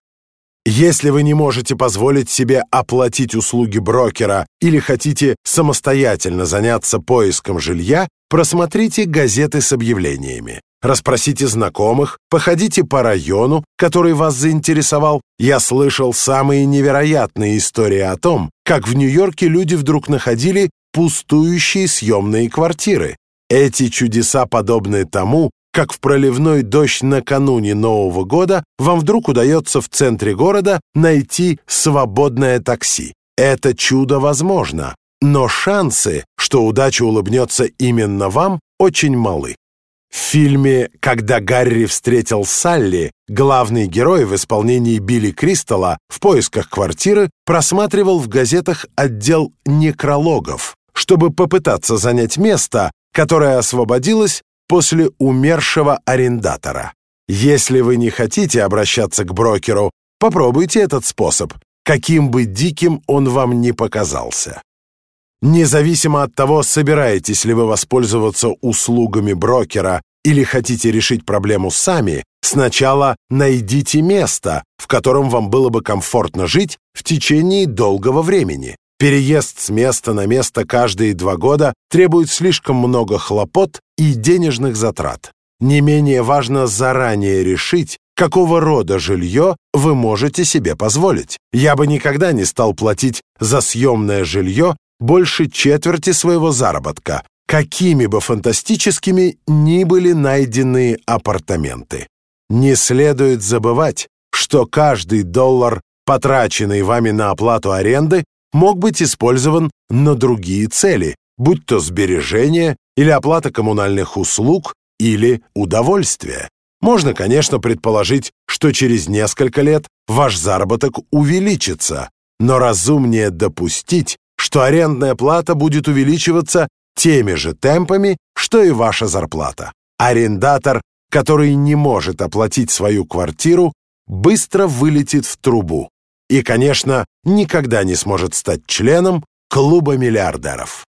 Если вы не можете позволить себе оплатить услуги брокера или хотите самостоятельно заняться поиском жилья, просмотрите газеты с объявлениями. Расспросите знакомых, походите по району, который вас заинтересовал. Я слышал самые невероятные истории о том, как в Нью-Йорке люди вдруг находили пустующие съемные квартиры. Эти чудеса подобны тому, как в проливной дождь накануне Нового года вам вдруг удается в центре города найти свободное такси. Это чудо возможно, но шансы, что удача улыбнется именно вам, очень малы. В фильме «Когда Гарри встретил Салли» главный герой в исполнении Билли Кристала в поисках квартиры просматривал в газетах отдел некрологов, чтобы попытаться занять место, которое освободилось после умершего арендатора. Если вы не хотите обращаться к брокеру, попробуйте этот способ, каким бы диким он вам ни показался. Независимо от того, собираетесь ли вы воспользоваться услугами брокера или хотите решить проблему сами, сначала найдите место, в котором вам было бы комфортно жить в течение долгого времени. Переезд с места на место каждые два года требует слишком много хлопот и денежных затрат. Не менее важно заранее решить, какого рода жилье вы можете себе позволить. Я бы никогда не стал платить за съемное жилье больше четверти своего заработка, какими бы фантастическими ни были найденные апартаменты. Не следует забывать, что каждый доллар, потраченный вами на оплату аренды, мог быть использован на другие цели, будь то сбережения или оплата коммунальных услуг или удовольствие. Можно, конечно, предположить, что через несколько лет ваш заработок увеличится, но разумнее допустить, что арендная плата будет увеличиваться теми же темпами, что и ваша зарплата. Арендатор, который не может оплатить свою квартиру, быстро вылетит в трубу и, конечно, никогда не сможет стать членом клуба миллиардеров.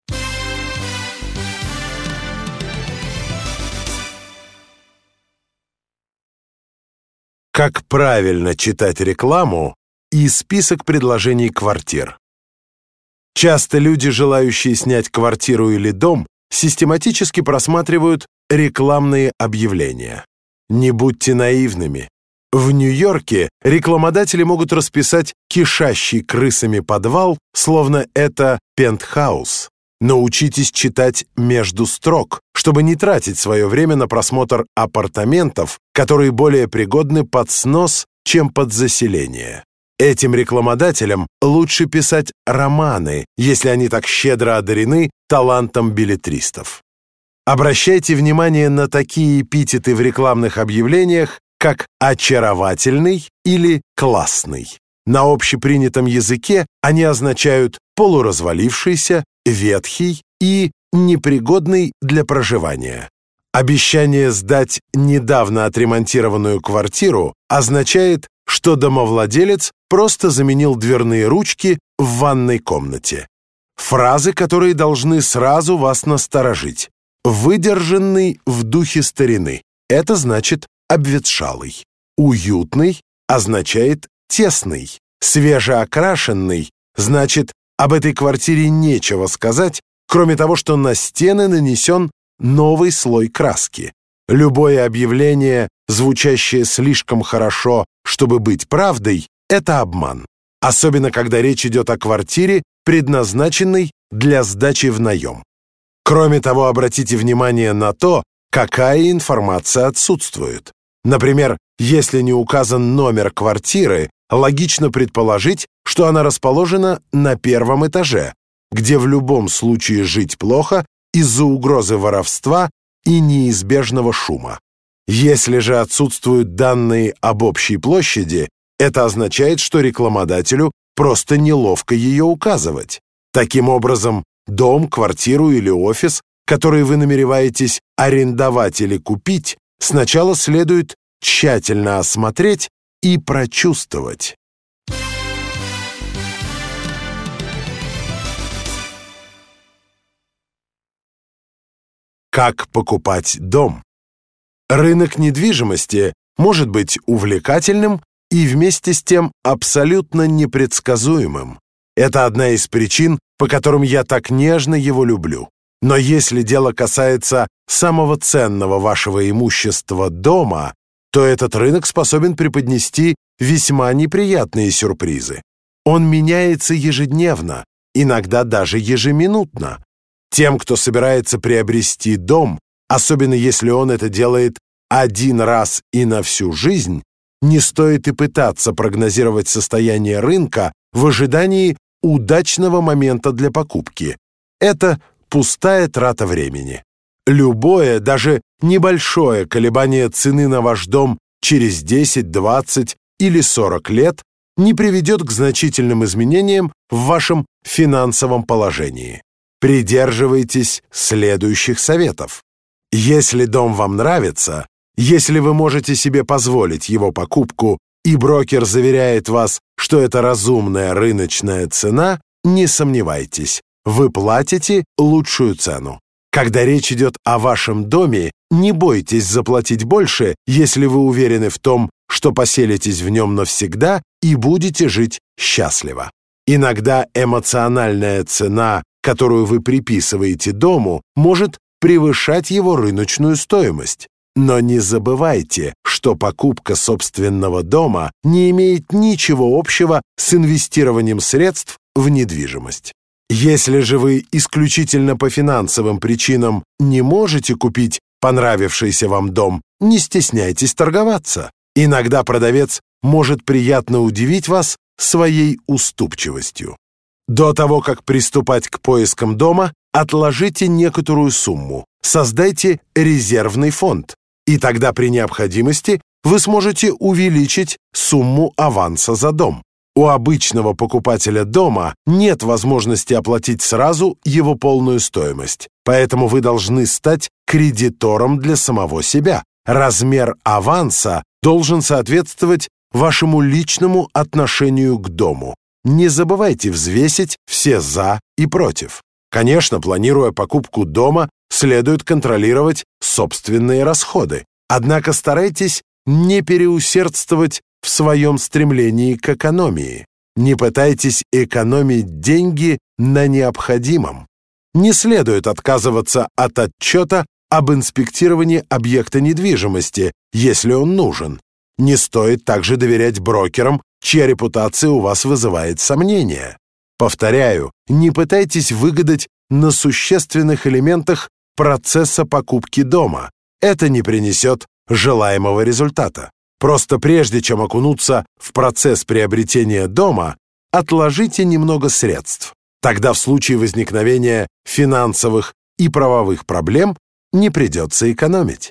Как правильно читать рекламу и список предложений квартир. Часто люди, желающие снять квартиру или дом, систематически просматривают рекламные объявления. Не будьте наивными. В Нью-Йорке рекламодатели могут расписать кишащий крысами подвал, словно это пентхаус. Научитесь читать между строк, чтобы не тратить свое время на просмотр апартаментов, которые более пригодны под снос, чем под заселение. Этим рекламодателям лучше писать романы, если они так щедро одарены талантом беллетристов. Обращайте внимание на такие эпитеты в рекламных объявлениях, как «очаровательный» или «классный». На общепринятом языке они означают «полуразвалившийся», «ветхий» и «непригодный для проживания». Обещание сдать недавно отремонтированную квартиру означает, что домовладелец просто заменил дверные ручки в ванной комнате. Фразы, которые должны сразу вас насторожить. Выдержанный в духе старины – это значит обветшалый. Уютный означает тесный. Свежеокрашенный значит об этой квартире нечего сказать, кроме того, что на стены нанесен новый слой краски. Любое объявление, звучащее слишком хорошо, чтобы быть правдой, это обман. Особенно, когда речь идет о квартире, предназначенной для сдачи в наем. Кроме того, обратите внимание на то, какая информация отсутствует. Например, если не указан номер квартиры, логично предположить, что она расположена на первом этаже, где в любом случае жить плохо из-за угрозы воровства и неизбежного шума. Если же отсутствуют данные об общей площади, это означает, что рекламодателю просто неловко ее указывать. Таким образом, дом, квартиру или офис, который вы намереваетесь арендовать или купить, сначала следует тщательно осмотреть и прочувствовать. Как покупать дом? Рынок недвижимости может быть увлекательным и вместе с тем абсолютно непредсказуемым. Это одна из причин, по которым я так нежно его люблю. Но если дело касается самого ценного вашего имущества дома, то этот рынок способен преподнести весьма неприятные сюрпризы. Он меняется ежедневно, иногда даже ежеминутно. Тем, кто собирается приобрести дом, особенно если он это делает один раз и на всю жизнь, не стоит и пытаться прогнозировать состояние рынка в ожидании удачного момента для покупки. Это пустая трата времени. Любое, даже небольшое колебание цены на ваш дом через десять, двадцать или сорок лет не приведет к значительным изменениям в вашем финансовом положении. Придерживайтесь следующих советов. Если дом вам нравится, если вы можете себе позволить его покупку, и брокер заверяет вас, что это разумная рыночная цена, не сомневайтесь, вы платите лучшую цену. Когда речь идет о вашем доме, не бойтесь заплатить больше, если вы уверены в том, что поселитесь в нем навсегда и будете жить счастливо. Иногда эмоциональная цена, которую вы приписываете дому, может превышать его рыночную стоимость. Но не забывайте, что покупка собственного дома не имеет ничего общего с инвестированием средств в недвижимость. Если же вы исключительно по финансовым причинам не можете купить понравившийся вам дом, не стесняйтесь торговаться. Иногда продавец может приятно удивить вас своей уступчивостью. До того, как приступать к поискам дома, отложите некоторую сумму, создайте резервный фонд, и тогда при необходимости вы сможете увеличить сумму аванса за дом. У обычного покупателя дома нет возможности оплатить сразу его полную стоимость, поэтому вы должны стать кредитором для самого себя. Размер аванса должен соответствовать вашему личному отношению к дому. Не забывайте взвесить все «за» и «против». Конечно, планируя покупку дома, следует контролировать собственные расходы. Однако старайтесь не переусердствовать в своем стремлении к экономии. Не пытайтесь экономить деньги на необходимом. Не следует отказываться от отчета об инспектировании объекта недвижимости, если он нужен. Не стоит также доверять брокерам, чья репутация у вас вызывает сомнения. Повторяю, не пытайтесь выгадать на существенных элементах процесса покупки дома. Это не принесет желаемого результата. Просто прежде чем окунуться в процесс приобретения дома, отложите немного средств. Тогда в случае возникновения финансовых и правовых проблем не придется экономить.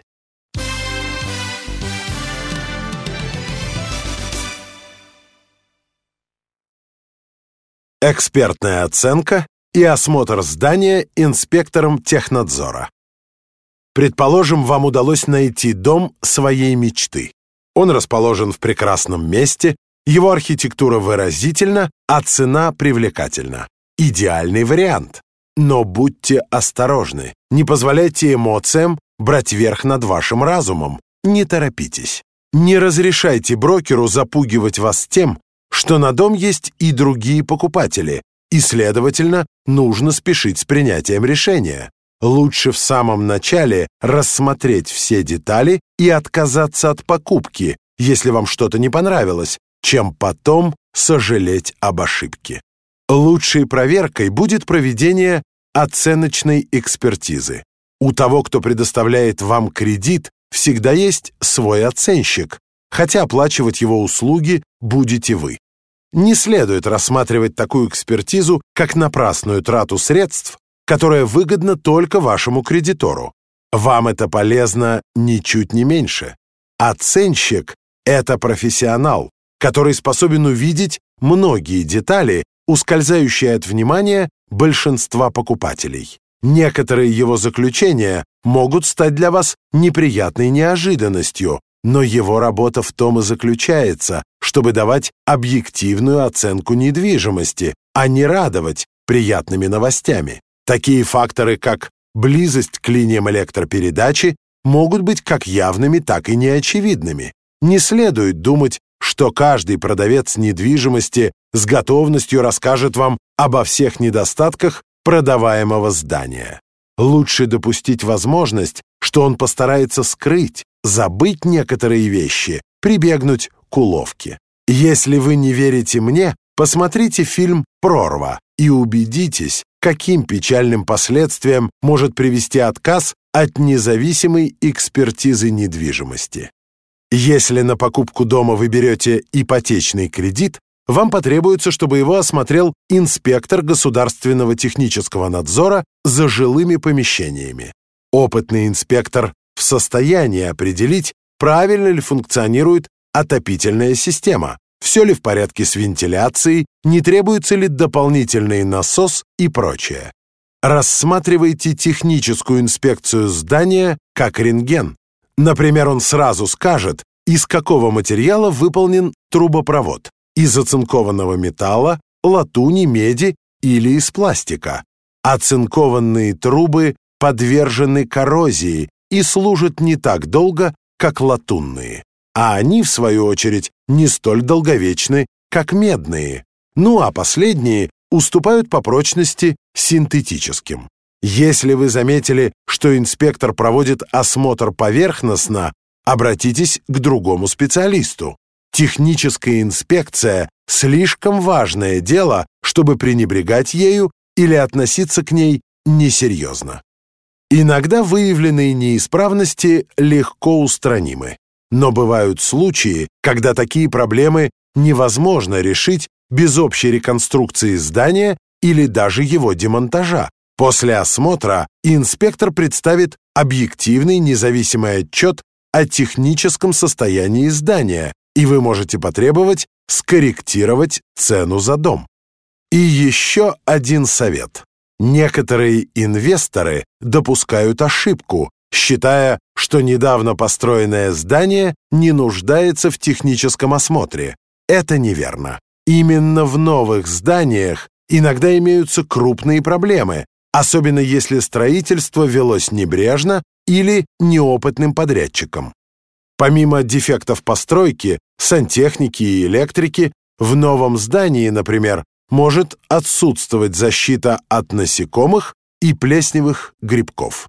Экспертная оценка и осмотр здания инспектором технадзора. Предположим, вам удалось найти дом своей мечты. Он расположен в прекрасном месте, его архитектура выразительна, а цена привлекательна. Идеальный вариант. Но будьте осторожны, не позволяйте эмоциям брать верх над вашим разумом, не торопитесь. Не разрешайте брокеру запугивать вас тем, что на дом есть и другие покупатели, и, следовательно, нужно спешить с принятием решения. Лучше в самом начале рассмотреть все детали и отказаться от покупки, если вам что-то не понравилось, чем потом сожалеть об ошибке. Лучшей проверкой будет проведение оценочной экспертизы. У того, кто предоставляет вам кредит, всегда есть свой оценщик, хотя оплачивать его услуги будете вы. Не следует рассматривать такую экспертизу как напрасную трату средств, которая выгодна только вашему кредитору. Вам это полезно ничуть не меньше. Оценщик — это профессионал, который способен увидеть многие детали ускользающее от внимания большинства покупателей. Некоторые его заключения могут стать для вас неприятной неожиданностью, но его работа в том и заключается, чтобы давать объективную оценку недвижимости, а не радовать приятными новостями. Такие факторы, как близость к линиям электропередачи, могут быть как явными, так и неочевидными. Не следует думать, что каждый продавец недвижимости с готовностью расскажет вам обо всех недостатках продаваемого здания. Лучше допустить возможность, что он постарается скрыть, забыть некоторые вещи, прибегнуть к уловке. Если вы не верите мне, посмотрите фильм «Прорва» и убедитесь, каким печальным последствиям может привести отказ от независимой экспертизы недвижимости. Если на покупку дома вы берете ипотечный кредит, вам потребуется, чтобы его осмотрел инспектор государственного технического надзора за жилыми помещениями. Опытный инспектор в состоянии определить, правильно ли функционирует отопительная система, все ли в порядке с вентиляцией, не требуется ли дополнительный насос и прочее. Рассматривайте техническую инспекцию здания как рентген. Например, он сразу скажет, из какого материала выполнен трубопровод: из оцинкованного металла, латуни, меди или из пластика. Оцинкованные трубы подвержены коррозии и служат не так долго, как латунные, а они, в свою очередь, не столь долговечны, как медные. Ну а последние уступают по прочности синтетическим. Если вы заметили, что инспектор проводит осмотр поверхностно, обратитесь к другому специалисту. Техническая инспекция – слишком важное дело, чтобы пренебрегать ею или относиться к ней несерьезно. Иногда выявленные неисправности легко устранимы, но бывают случаи, когда такие проблемы невозможно решить без общей реконструкции здания или даже его демонтажа. После осмотра инспектор представит объективный независимый отчет о техническом состоянии здания, и вы можете потребовать скорректировать цену за дом. И еще один совет. Некоторые инвесторы допускают ошибку, считая, что недавно построенное здание не нуждается в техническом осмотре. Это неверно. Именно в новых зданиях иногда имеются крупные проблемы, особенно если строительство велось небрежно или неопытным подрядчиком. Помимо дефектов постройки, сантехники и электрики, в новом здании, например, может отсутствовать защита от насекомых и плесневых грибков.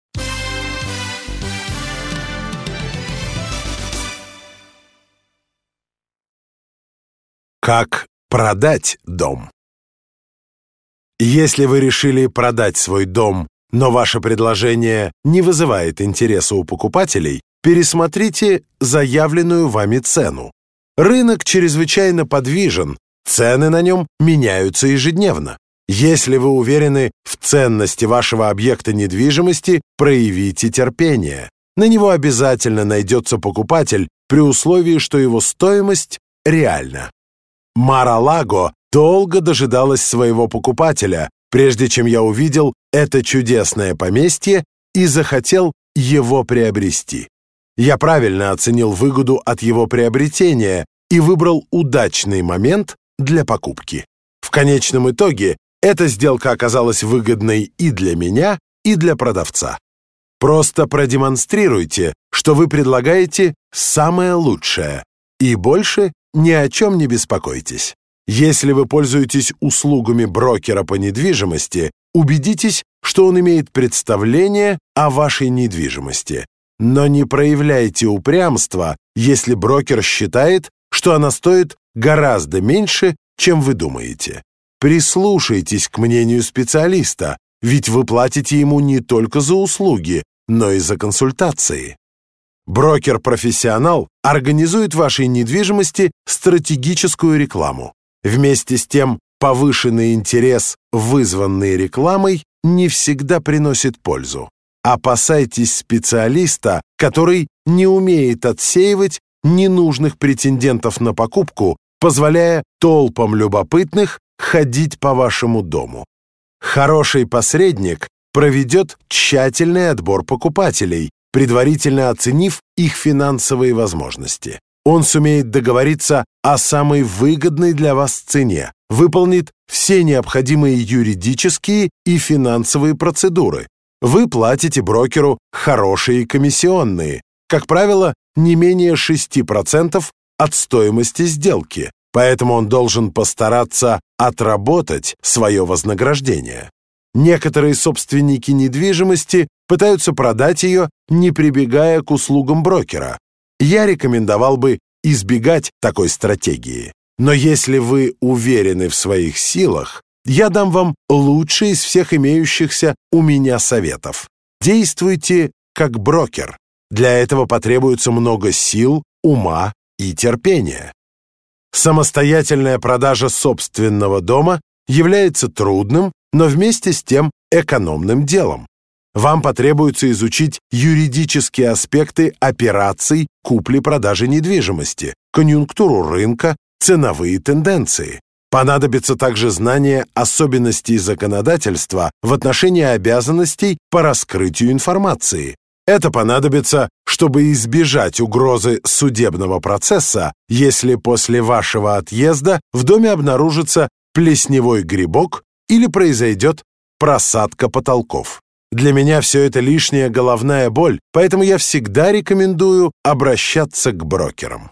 Как продать дом? Если вы решили продать свой дом, но ваше предложение не вызывает интереса у покупателей, пересмотрите заявленную вами цену. Рынок чрезвычайно подвижен, цены на нем меняются ежедневно. Если вы уверены в ценности вашего объекта недвижимости, проявите терпение. На него обязательно найдется покупатель при условии, что его стоимость реальна. Мар-а-Лаго долго дожидалась своего покупателя, прежде чем я увидел это чудесное поместье и захотел его приобрести. Я правильно оценил выгоду от его приобретения и выбрал удачный момент для покупки. В конечном итоге эта сделка оказалась выгодной и для меня, и для продавца. Просто продемонстрируйте, что вы предлагаете самое лучшее, и больше ни о чем не беспокойтесь. Если вы пользуетесь услугами брокера по недвижимости, убедитесь, что он имеет представление о вашей недвижимости. Но не проявляйте упрямства, если брокер считает, что она стоит гораздо меньше, чем вы думаете. Прислушайтесь к мнению специалиста, ведь вы платите ему не только за услуги, но и за консультации. Брокер-профессионал организует вашей недвижимости стратегическую рекламу. Вместе с тем, повышенный интерес, вызванный рекламой, не всегда приносит пользу. Опасайтесь специалиста, который не умеет отсеивать ненужных претендентов на покупку, позволяя толпам любопытных ходить по вашему дому. Хороший посредник проведет тщательный отбор покупателей, предварительно оценив их финансовые возможности. Он сумеет договориться о самой выгодной для вас цене, выполнит все необходимые юридические и финансовые процедуры. Вы платите брокеру хорошие комиссионные, как правило, не менее шести процентов от стоимости сделки, поэтому он должен постараться отработать свое вознаграждение. Некоторые собственники недвижимости пытаются продать ее, не прибегая к услугам брокера. Я рекомендовал бы избегать такой стратегии. Но если вы уверены в своих силах, я дам вам лучший из всех имеющихся у меня советов. Действуйте как брокер. Для этого потребуется много сил, ума и терпения. Самостоятельная продажа собственного дома является трудным, но вместе с тем экономным делом. Вам потребуется изучить юридические аспекты операций купли-продажи недвижимости, конъюнктуру рынка, ценовые тенденции. Понадобится также знание особенностей законодательства в отношении обязанностей по раскрытию информации. Это понадобится, чтобы избежать угрозы судебного процесса, если после вашего отъезда в доме обнаружится плесневой грибок или произойдет просадка потолков. Для меня все это лишняя головная боль, поэтому я всегда рекомендую обращаться к брокерам.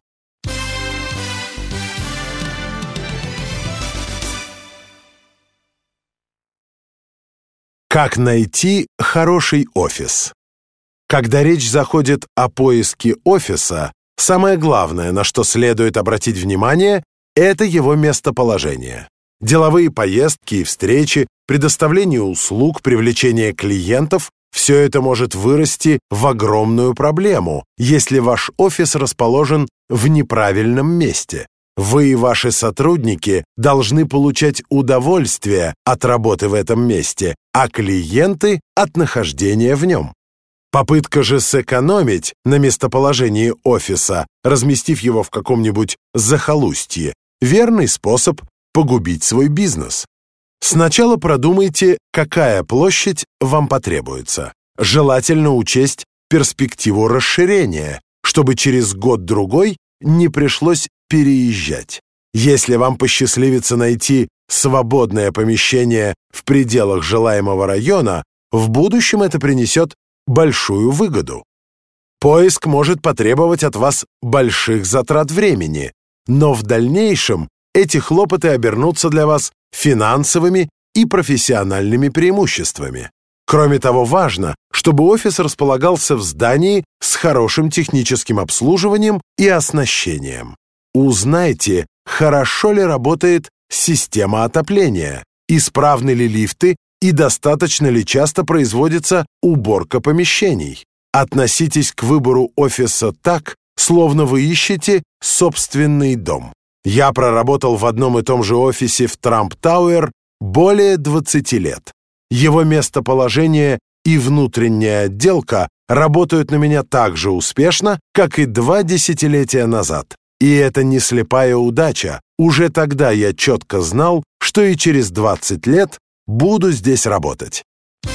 Как найти хороший офис? Когда речь заходит о поиске офиса, самое главное, на что следует обратить внимание, это его местоположение. Деловые поездки и встречи, предоставление услуг, привлечение клиентов – все это может вырасти в огромную проблему, если ваш офис расположен в неправильном месте. Вы и ваши сотрудники должны получать удовольствие от работы в этом месте, а клиенты – от нахождения в нем. Попытка же сэкономить на местоположении офиса, разместив его в каком-нибудь захолустье – верный способ погубить свой бизнес. Сначала продумайте, какая площадь вам потребуется. Желательно учесть перспективу расширения, чтобы через год-другой не пришлось переезжать. Если вам посчастливится найти свободное помещение в пределах желаемого района, в будущем это принесет большую выгоду. Поиск может потребовать от вас больших затрат времени, но в дальнейшем эти хлопоты обернутся для вас финансовыми и профессиональными преимуществами. Кроме того, важно, чтобы офис располагался в здании с хорошим техническим обслуживанием и оснащением. Узнайте, хорошо ли работает система отопления, исправны ли лифты и достаточно ли часто производится уборка помещений. Относитесь к выбору офиса так, словно вы ищете собственный дом. Я проработал в одном и том же офисе в Трамп-Тауэр более двадцати лет. Его местоположение и внутренняя отделка работают на меня так же успешно, как и два десятилетия назад. И это не слепая удача. Уже тогда я четко знал, что и через двадцать лет буду здесь работать.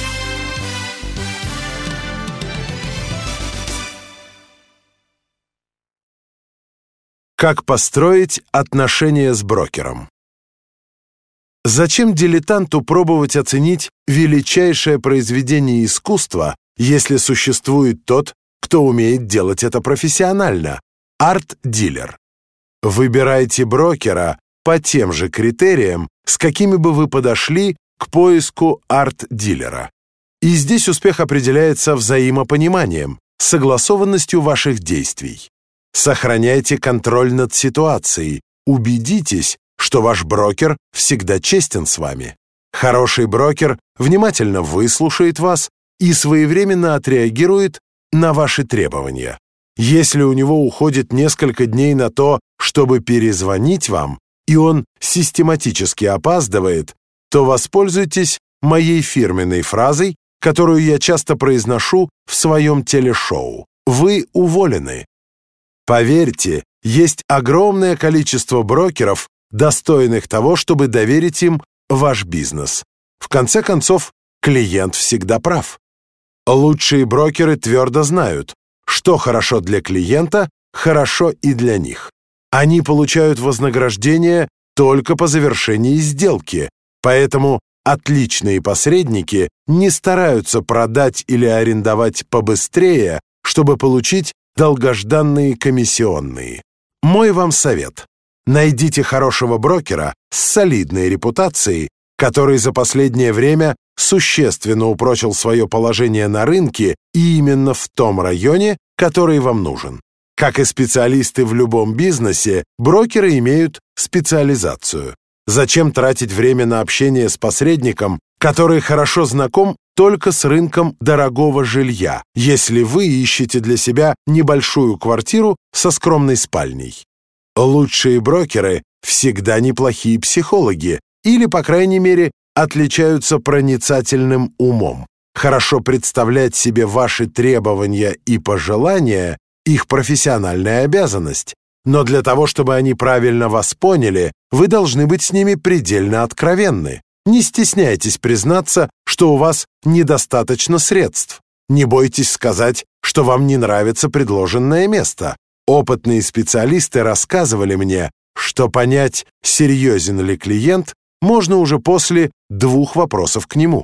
Как построить отношения с брокером? Зачем дилетанту пробовать оценить величайшее произведение искусства, если существует тот, кто умеет делать это профессионально? Арт-дилер. Выбирайте брокера по тем же критериям, с какими бы вы подошли к поиску арт-дилера. И здесь успех определяется взаимопониманием, согласованностью ваших действий. Сохраняйте контроль над ситуацией. Убедитесь, что ваш брокер всегда честен с вами. Хороший брокер внимательно выслушает вас и своевременно отреагирует на ваши требования. Если у него уходит несколько дней на то, чтобы перезвонить вам, и он систематически опаздывает, то воспользуйтесь моей фирменной фразой, которую я часто произношу в своем телешоу. Вы уволены. Поверьте, есть огромное количество брокеров, достойных того, чтобы доверить им ваш бизнес. В конце концов, клиент всегда прав. Лучшие брокеры твердо знают, что хорошо для клиента, хорошо и для них. Они получают вознаграждение только по завершении сделки, поэтому отличные посредники не стараются продать или арендовать побыстрее, чтобы получить долгожданные комиссионные. Мой вам совет: найдите хорошего брокера с солидной репутацией, который за последнее время существенно упрочил свое положение на рынке и именно в том районе, который вам нужен. Как и специалисты в любом бизнесе, брокеры имеют специализацию. Зачем тратить время на общение с посредником, который хорошо знаком только с рынком дорогого жилья, если вы ищете для себя небольшую квартиру со скромной спальней? Лучшие брокеры всегда неплохие психологи или, по крайней мере, отличаются проницательным умом. Хорошо представлять себе ваши требования и пожелания – их профессиональная обязанность. Но для того, чтобы они правильно вас поняли, вы должны быть с ними предельно откровенны. Не стесняйтесь признаться, что у вас недостаточно средств. Не бойтесь сказать, что вам не нравится предложенное место. Опытные специалисты рассказывали мне, что понять, серьезен ли клиент, можно уже после двух вопросов к нему.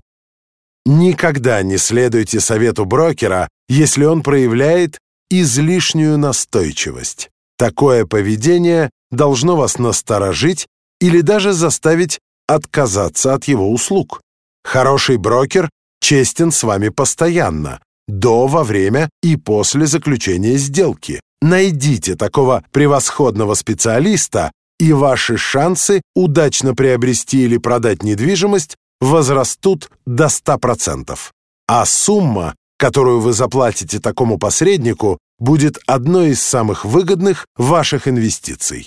Никогда не следуйте совету брокера, если он проявляет излишнюю настойчивость. Такое поведение должно вас насторожить или даже заставить отказаться от его услуг. Хороший брокер честен с вами постоянно, до, во время и после заключения сделки. Найдите такого превосходного специалиста, и ваши шансы удачно приобрести или продать недвижимость возрастут до ста процентов. А сумма, которую вы заплатите такому посреднику, будет одной из самых выгодных ваших инвестиций.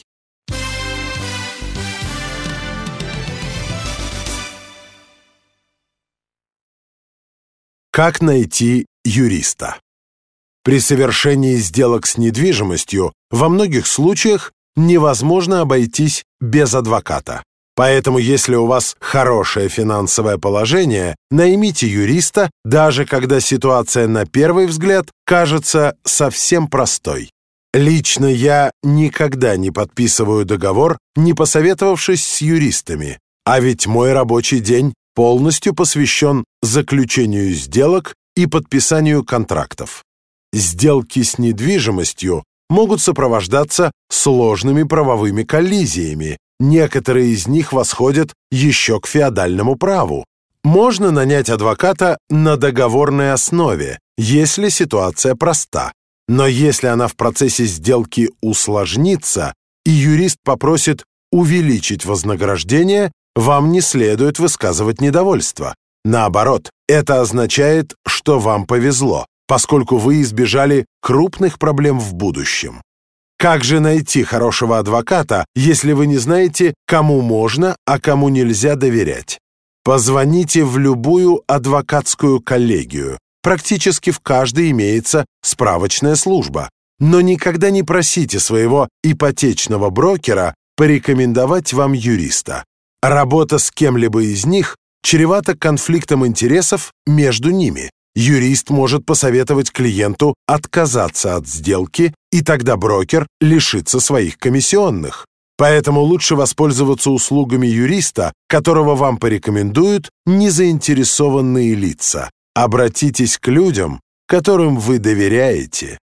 Как найти юриста? При совершении сделок с недвижимостью во многих случаях невозможно обойтись без адвоката. Поэтому, если у вас хорошее финансовое положение, наймите юриста, даже когда ситуация на первый взгляд кажется совсем простой. Лично я никогда не подписываю договор, не посоветовавшись с юристами, а ведь мой рабочий день полностью посвящен заключению сделок и подписанию контрактов. Сделки с недвижимостью могут сопровождаться сложными правовыми коллизиями. Некоторые из них восходят еще к феодальному праву. Можно нанять адвоката на договорной основе, если ситуация проста. Но если она в процессе сделки усложнится, и юрист попросит увеличить вознаграждение, вам не следует высказывать недовольство. Наоборот, это означает, что вам повезло, поскольку вы избежали крупных проблем в будущем. Как же найти хорошего адвоката, если вы не знаете, кому можно, а кому нельзя доверять? Позвоните в любую адвокатскую коллегию. Практически в каждой имеется справочная служба. Но никогда не просите своего ипотечного брокера порекомендовать вам юриста. Работа с кем-либо из них чревата конфликтом интересов между ними. Юрист может посоветовать клиенту отказаться от сделки, и тогда брокер лишится своих комиссионных. Поэтому лучше воспользоваться услугами юриста, которого вам порекомендуют незаинтересованные лица. Обратитесь к людям, которым вы доверяете.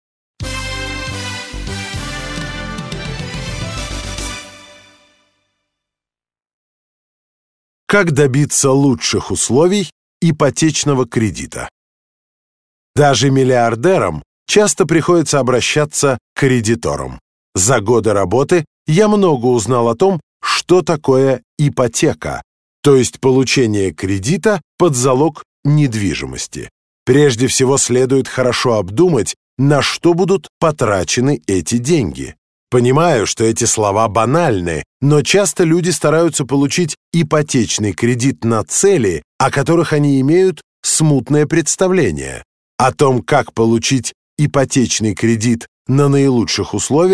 Как добиться лучших условий ипотечного кредита? Даже миллиардерам часто приходится обращаться к кредиторам. За годы работы я много узнал о том, что такое ипотека, то есть получение кредита под залог недвижимости. Прежде всего следует хорошо обдумать, на что будут потрачены эти деньги. Понимаю, что эти слова банальны, но часто люди стараются получить ипотечный кредит на цели, о которых они имеют смутное представление. О том, как получить ипотечный кредит на наилучших условиях,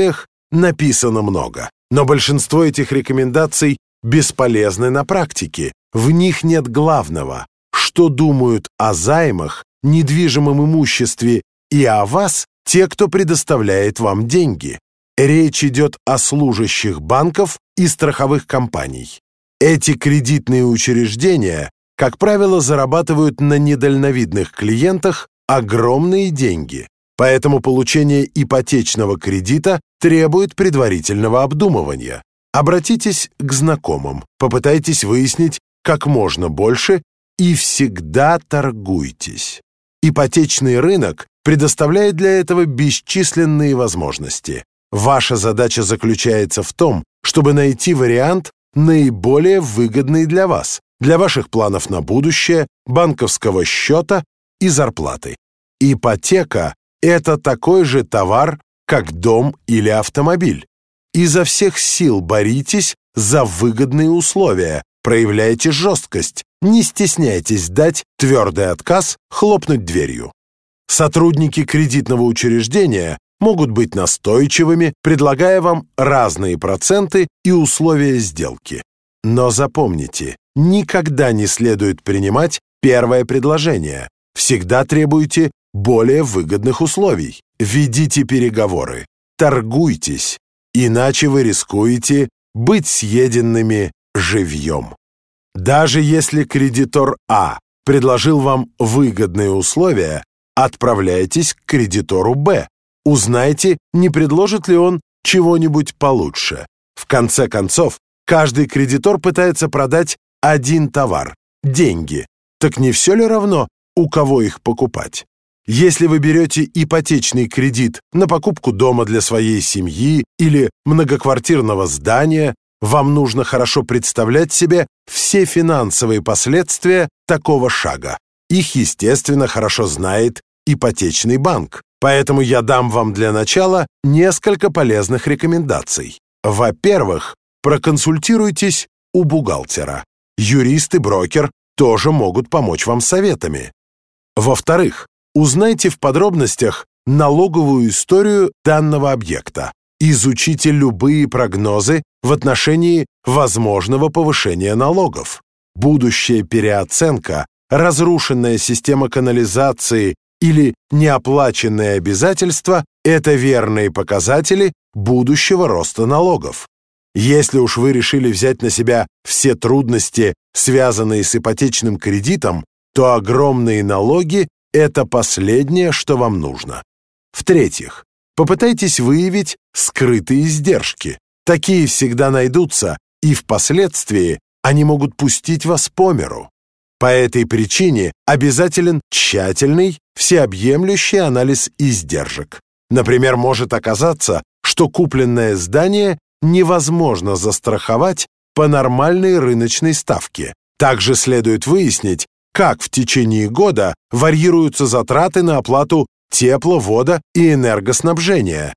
написано много, но большинство этих рекомендаций бесполезны на практике. В них нет главного, что думают о займах, недвижимом имуществе и о вас те, кто предоставляет вам деньги. Речь идет о служащих банков и страховых компаний. Эти кредитные учреждения, как правило, зарабатывают на недальновидных клиентах огромные деньги, поэтому получение ипотечного кредита требует предварительного обдумывания. Обратитесь к знакомым, попытайтесь выяснить как можно больше и всегда торгуйтесь. Ипотечный рынок предоставляет для этого бесчисленные возможности. Ваша задача заключается в том, чтобы найти вариант наиболее выгодный для вас, для ваших планов на будущее, банковского счета и зарплаты. Ипотека – это такой же товар, как дом или автомобиль. Изо всех сил боритесь за выгодные условия, проявляйте жесткость, не стесняйтесь дать твердый отказ, хлопнуть дверью. Сотрудники кредитного учреждения могут быть настойчивыми, предлагая вам разные проценты и условия сделки. Но запомните, никогда не следует принимать первое предложение. Всегда требуйте более выгодных условий. Ведите переговоры, торгуйтесь, иначе вы рискуете быть съеденными живьем. Даже если кредитор А предложил вам выгодные условия, отправляйтесь к кредитору Б. Узнайте, не предложит ли он чего-нибудь получше. В конце концов, каждый кредитор пытается продать один товар – деньги. Так не все ли равно, у кого их покупать? Если вы берете ипотечный кредит на покупку дома для своей семьи или многоквартирного здания, вам нужно хорошо представлять себе все финансовые последствия такого шага. Их, естественно, хорошо знает ипотечный банк. Поэтому я дам вам для начала несколько полезных рекомендаций. Во-первых, проконсультируйтесь у бухгалтера. Юрист и брокер тоже могут помочь вам советами. Во-вторых, узнайте в подробностях налоговую историю данного объекта. Изучите любые прогнозы в отношении возможного повышения налогов. Будущая переоценка, разрушенная система канализации или неоплаченные обязательства – это верные показатели будущего роста налогов. Если уж вы решили взять на себя все трудности, связанные с ипотечным кредитом, то огромные налоги – это последнее, что вам нужно. В-третьих, попытайтесь выявить скрытые издержки. Такие всегда найдутся, и впоследствии они могут пустить вас по миру. По этой причине обязателен тщательный, всеобъемлющий анализ издержек. Например, может оказаться, что купленное здание невозможно застраховать по нормальной рыночной ставке. Также следует выяснить, как в течение года варьируются затраты на оплату тепло-, водо- и энергоснабжения,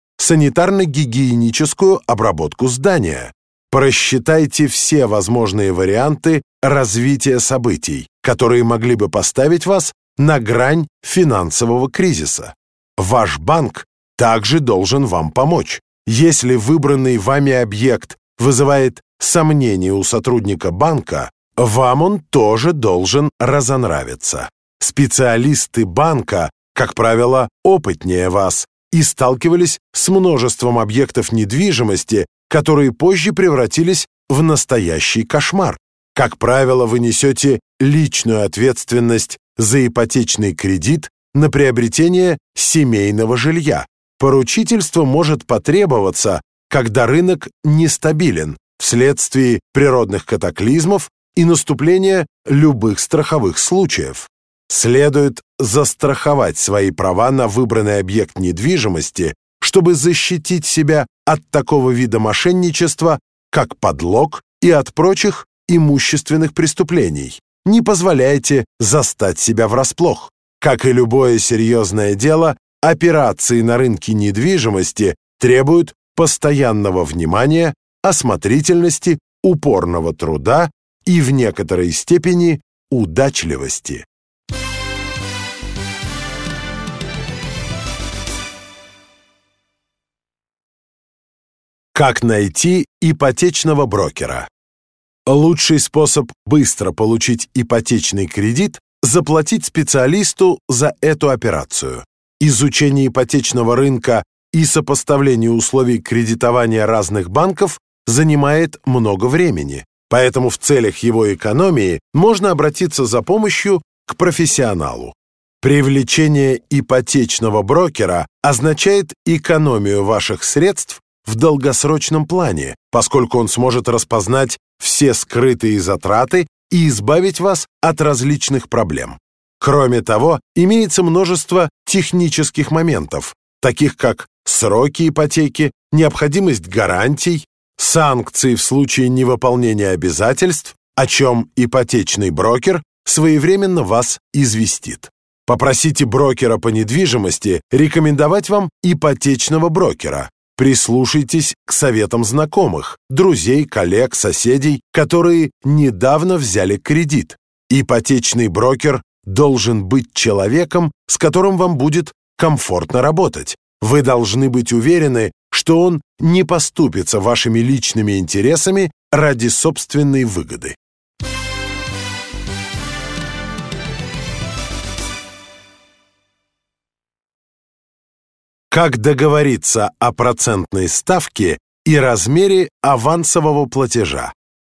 санитарно-гигиеническую обработку здания. Просчитайте все возможные варианты развития событий, которые могли бы поставить вас на грань финансового кризиса. Ваш банк также должен вам помочь. Если выбранный вами объект вызывает сомнения у сотрудника банка, вам он тоже должен разонравиться. Специалисты банка, как правило, опытнее вас и сталкивались с множеством объектов недвижимости, которые позже превратились в настоящий кошмар. Как правило, вы несете личную ответственность за ипотечный кредит на приобретение семейного жилья. Поручительство может потребоваться, когда рынок нестабилен вследствие природных катаклизмов и наступления любых страховых случаев. Следует застраховать свои права на выбранный объект недвижимости, чтобы защитить себя от такого вида мошенничества, как подлог, и от прочих имущественных преступлений. Не позволяйте застать себя врасплох. Как и любое серьезное дело, операции на рынке недвижимости требуют постоянного внимания, осмотрительности, упорного труда и в некоторой степени удачливости. Как найти ипотечного брокера? Лучший способ быстро получить ипотечный кредит – заплатить специалисту за эту операцию. Изучение ипотечного рынка и сопоставление условий кредитования разных банков занимает много времени, поэтому в целях его экономии можно обратиться за помощью к профессионалу. Привлечение ипотечного брокера означает экономию ваших средств в долгосрочном плане, поскольку он сможет распознать все скрытые затраты и избавить вас от различных проблем. Кроме того, имеется множество технических моментов, таких как сроки ипотеки, необходимость гарантий, санкции в случае невыполнения обязательств, о чем ипотечный брокер своевременно вас известит. Попросите брокера по недвижимости рекомендовать вам ипотечного брокера. Прислушайтесь к советам знакомых, друзей, коллег, соседей, которые недавно взяли кредит. Ипотечный брокер должен быть человеком, с которым вам будет комфортно работать. Вы должны быть уверены, что он не поступится вашими личными интересами ради собственной выгоды. Как договориться о процентной ставке и размере авансового платежа?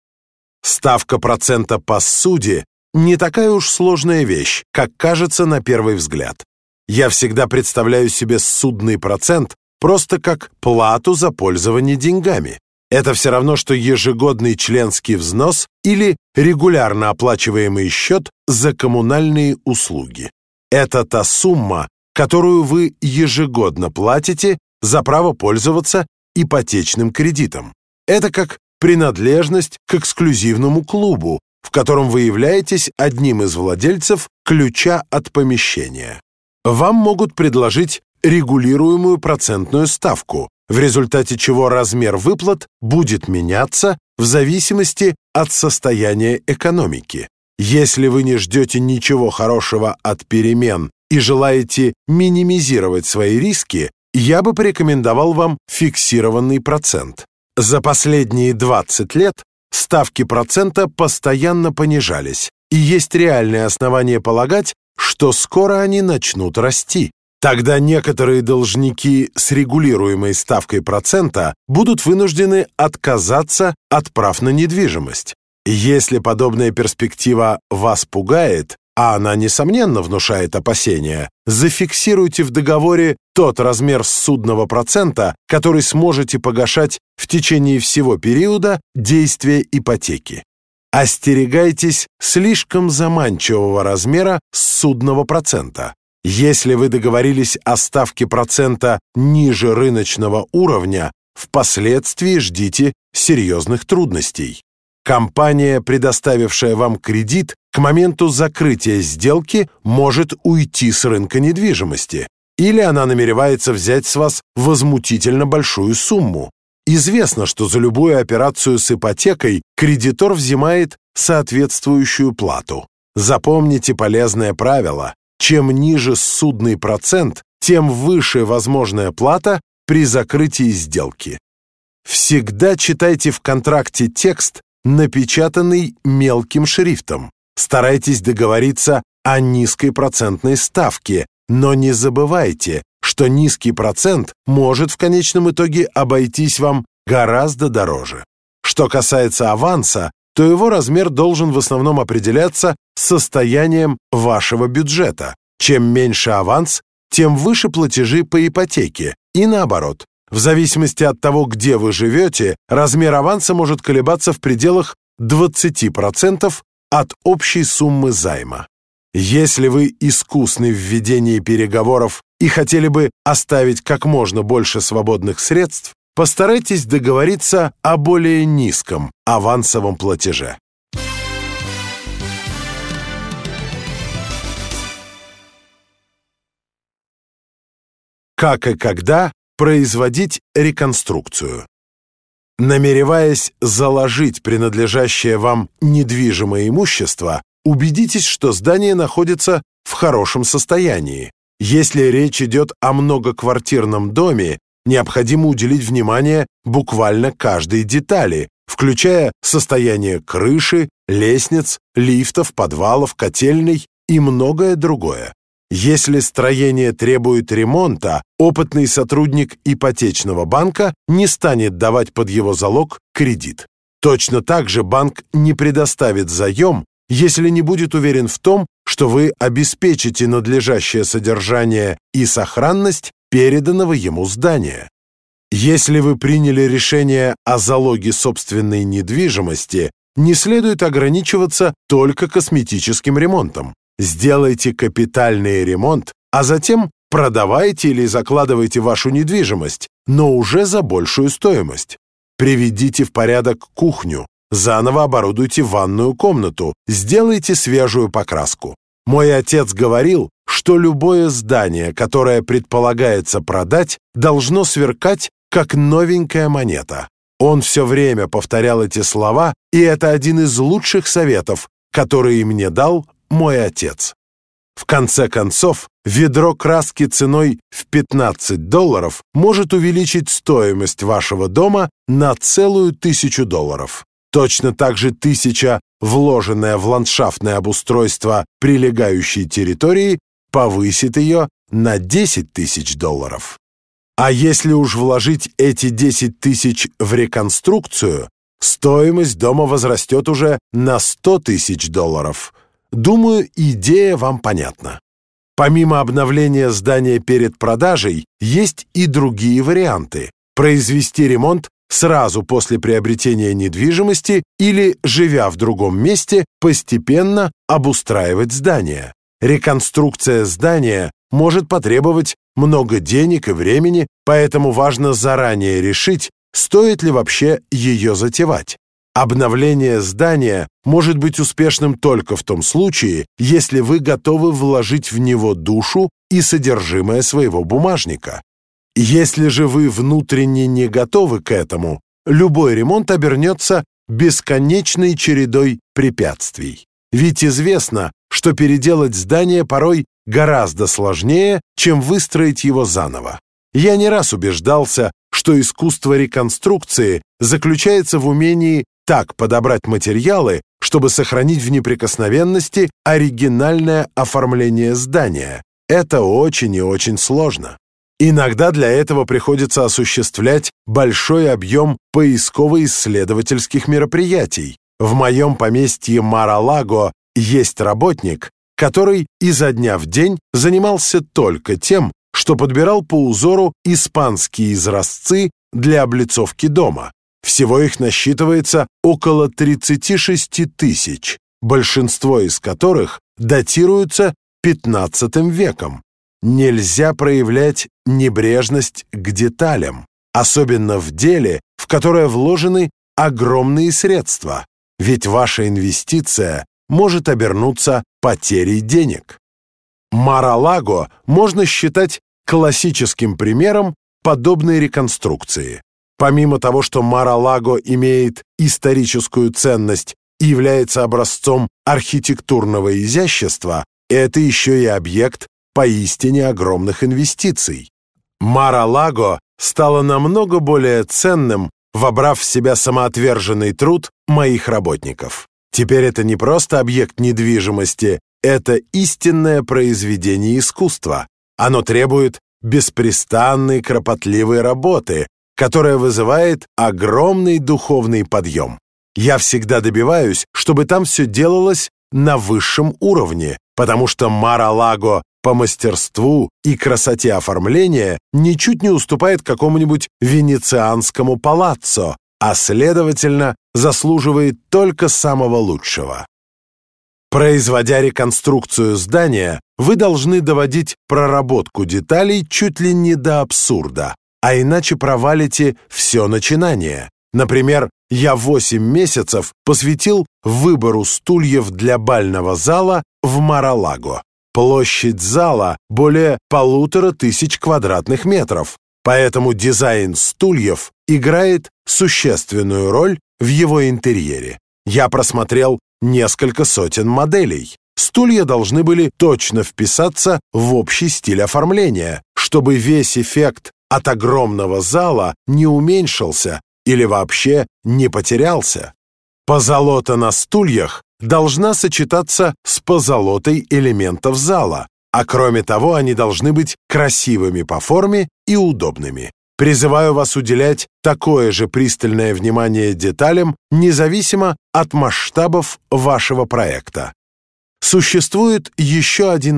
Ставка процента по ссуде не такая уж сложная вещь, как кажется на первый взгляд. Я всегда представляю себе ссудный процент просто как плату за пользование деньгами. Это все равно, что ежегодный членский взнос или регулярно оплачиваемый счет за коммунальные услуги. Это та сумма, которую вы ежегодно платите за право пользоваться ипотечным кредитом. Это как принадлежность к эксклюзивному клубу, в котором вы являетесь одним из владельцев ключа от помещения. Вам могут предложить регулируемую процентную ставку, в результате чего размер выплат будет меняться в зависимости от состояния экономики. Если вы не ждете ничего хорошего от перемен и желаете минимизировать свои риски, я бы порекомендовал вам фиксированный процент. За последние двадцать лет ставки процента постоянно понижались, и есть реальные основания полагать, что скоро они начнут расти. Тогда некоторые должники с регулируемой ставкой процента будут вынуждены отказаться от прав на недвижимость. Если подобная перспектива вас пугает, а она, несомненно, внушает опасения, зафиксируйте в договоре тот размер ссудного процента, который сможете погашать в течение всего периода действия ипотеки. Остерегайтесь слишком заманчивого размера ссудного процента. Если вы договорились о ставке процента ниже рыночного уровня, впоследствии ждите серьезных трудностей. Компания, предоставившая вам кредит, к моменту закрытия сделки может уйти с рынка недвижимости, или она намеревается взять с вас возмутительно большую сумму. Известно, что за любую операцию с ипотекой кредитор взимает соответствующую плату. Запомните полезное правило: чем ниже ссудный процент, тем выше возможная плата при закрытии сделки. Всегда читайте в контракте текст, напечатанный мелким шрифтом. Старайтесь договориться о низкой процентной ставке, но не забывайте, что низкий процент может в конечном итоге обойтись вам гораздо дороже. Что касается аванса, то его размер должен в основном определяться состоянием вашего бюджета. Чем меньше аванс, тем выше платежи по ипотеке, и наоборот. В зависимости от того, где вы живете, размер аванса может колебаться в пределах двадцати процентов от общей суммы займа. Если вы искусны в ведении переговоров и хотели бы оставить как можно больше свободных средств, постарайтесь договориться о более низком авансовом платеже. Как и когда производить реконструкцию? Намереваясь заложить принадлежащее вам недвижимое имущество, убедитесь, что здание находится в хорошем состоянии. Если речь идет о многоквартирном доме, необходимо уделить внимание буквально каждой детали, включая состояние крыши, лестниц, лифтов, подвалов, котельной и многое другое. Если строение требует ремонта, опытный сотрудник ипотечного банка не станет давать под его залог кредит. Точно так же банк не предоставит заем, если не будет уверен в том, что вы обеспечите надлежащее содержание и сохранность переданного ему здания. Если вы приняли решение о залоге собственной недвижимости, не следует ограничиваться только косметическим ремонтом. Сделайте капитальный ремонт, а затем продавайте или закладывайте вашу недвижимость, но уже за большую стоимость. Приведите в порядок кухню, заново оборудуйте ванную комнату, сделайте свежую покраску. Мой отец говорил, что любое здание, которое предполагается продать, должно сверкать, как новенькая монета. Он все время повторял эти слова, и это один из лучших советов, которые мне дал мой отец. В конце концов, ведро краски ценой в пятнадцать долларов может увеличить стоимость вашего дома на целую тысячу долларов. Точно так же тысяча, вложенная в ландшафтное обустройство прилегающей территории, повысит ее на десять тысяч долларов. А если уж вложить эти десять тысяч в реконструкцию, стоимость дома возрастет уже на сто тысяч долларов. Думаю, идея вам понятна. Помимо обновления здания перед продажей, есть и другие варианты. Произвести ремонт сразу после приобретения недвижимости или, живя в другом месте, постепенно обустраивать здание. Реконструкция здания может потребовать много денег и времени, поэтому важно заранее решить, стоит ли вообще ее затевать. Обновление здания может быть успешным только в том случае, если вы готовы вложить в него душу и содержимое своего бумажника. Если же вы внутренне не готовы к этому, любой ремонт обернется бесконечной чередой препятствий. Ведь известно, что переделать здание порой гораздо сложнее, чем выстроить его заново. Я не раз убеждался, что искусство реконструкции заключается в умении так подобрать материалы, чтобы сохранить в неприкосновенности оригинальное оформление здания. Это очень и очень сложно. Иногда для этого приходится осуществлять большой объем поисково-исследовательских мероприятий. В моем поместье Мар-а-Лаго есть работник, который изо дня в день занимался только тем, что подбирал по узору испанские изразцы для облицовки дома. Всего их насчитывается около тридцати шести тысяч, большинство из которых датируются пятнадцатым веком. Нельзя проявлять небрежность к деталям, особенно в деле, в которое вложены огромные средства, ведь ваша инвестиция может обернуться потерей денег. Мар-а-Лаго можно считать классическим примером подобной реконструкции. Помимо того, что Мар-а-Лаго имеет историческую ценность и является образцом архитектурного изящества, это еще и объект поистине огромных инвестиций. Мар-а-Лаго стало намного более ценным, вобрав в себя самоотверженный труд моих работников. Теперь это не просто объект недвижимости, это истинное произведение искусства. Оно требует беспрестанной кропотливой работы, которая вызывает огромный духовный подъем. Я всегда добиваюсь, чтобы там все делалось на высшем уровне, потому что Мар-а-Лаго по мастерству и красоте оформления ничуть не уступает какому-нибудь венецианскому палаццо, а, следовательно, заслуживает только самого лучшего. Производя реконструкцию здания, вы должны доводить проработку деталей чуть ли не до абсурда, а иначе провалите все начинание. Например, я восемь месяцев посвятил выбору стульев для бального зала в Мар-а-Лаго. Площадь зала более полутора тысяч квадратных метров, поэтому дизайн стульев играет существенную роль в его интерьере. Я просмотрел несколько сотен моделей. Стулья должны были точно вписаться в общий стиль оформления, чтобы весь эффект от огромного зала не уменьшился или вообще не потерялся. Позолота на стульях должна сочетаться с позолотой элементов зала, а кроме того они должны быть красивыми по форме и удобными. Призываю вас уделять такое же пристальное внимание деталям, независимо от масштабов вашего проекта. Существует еще один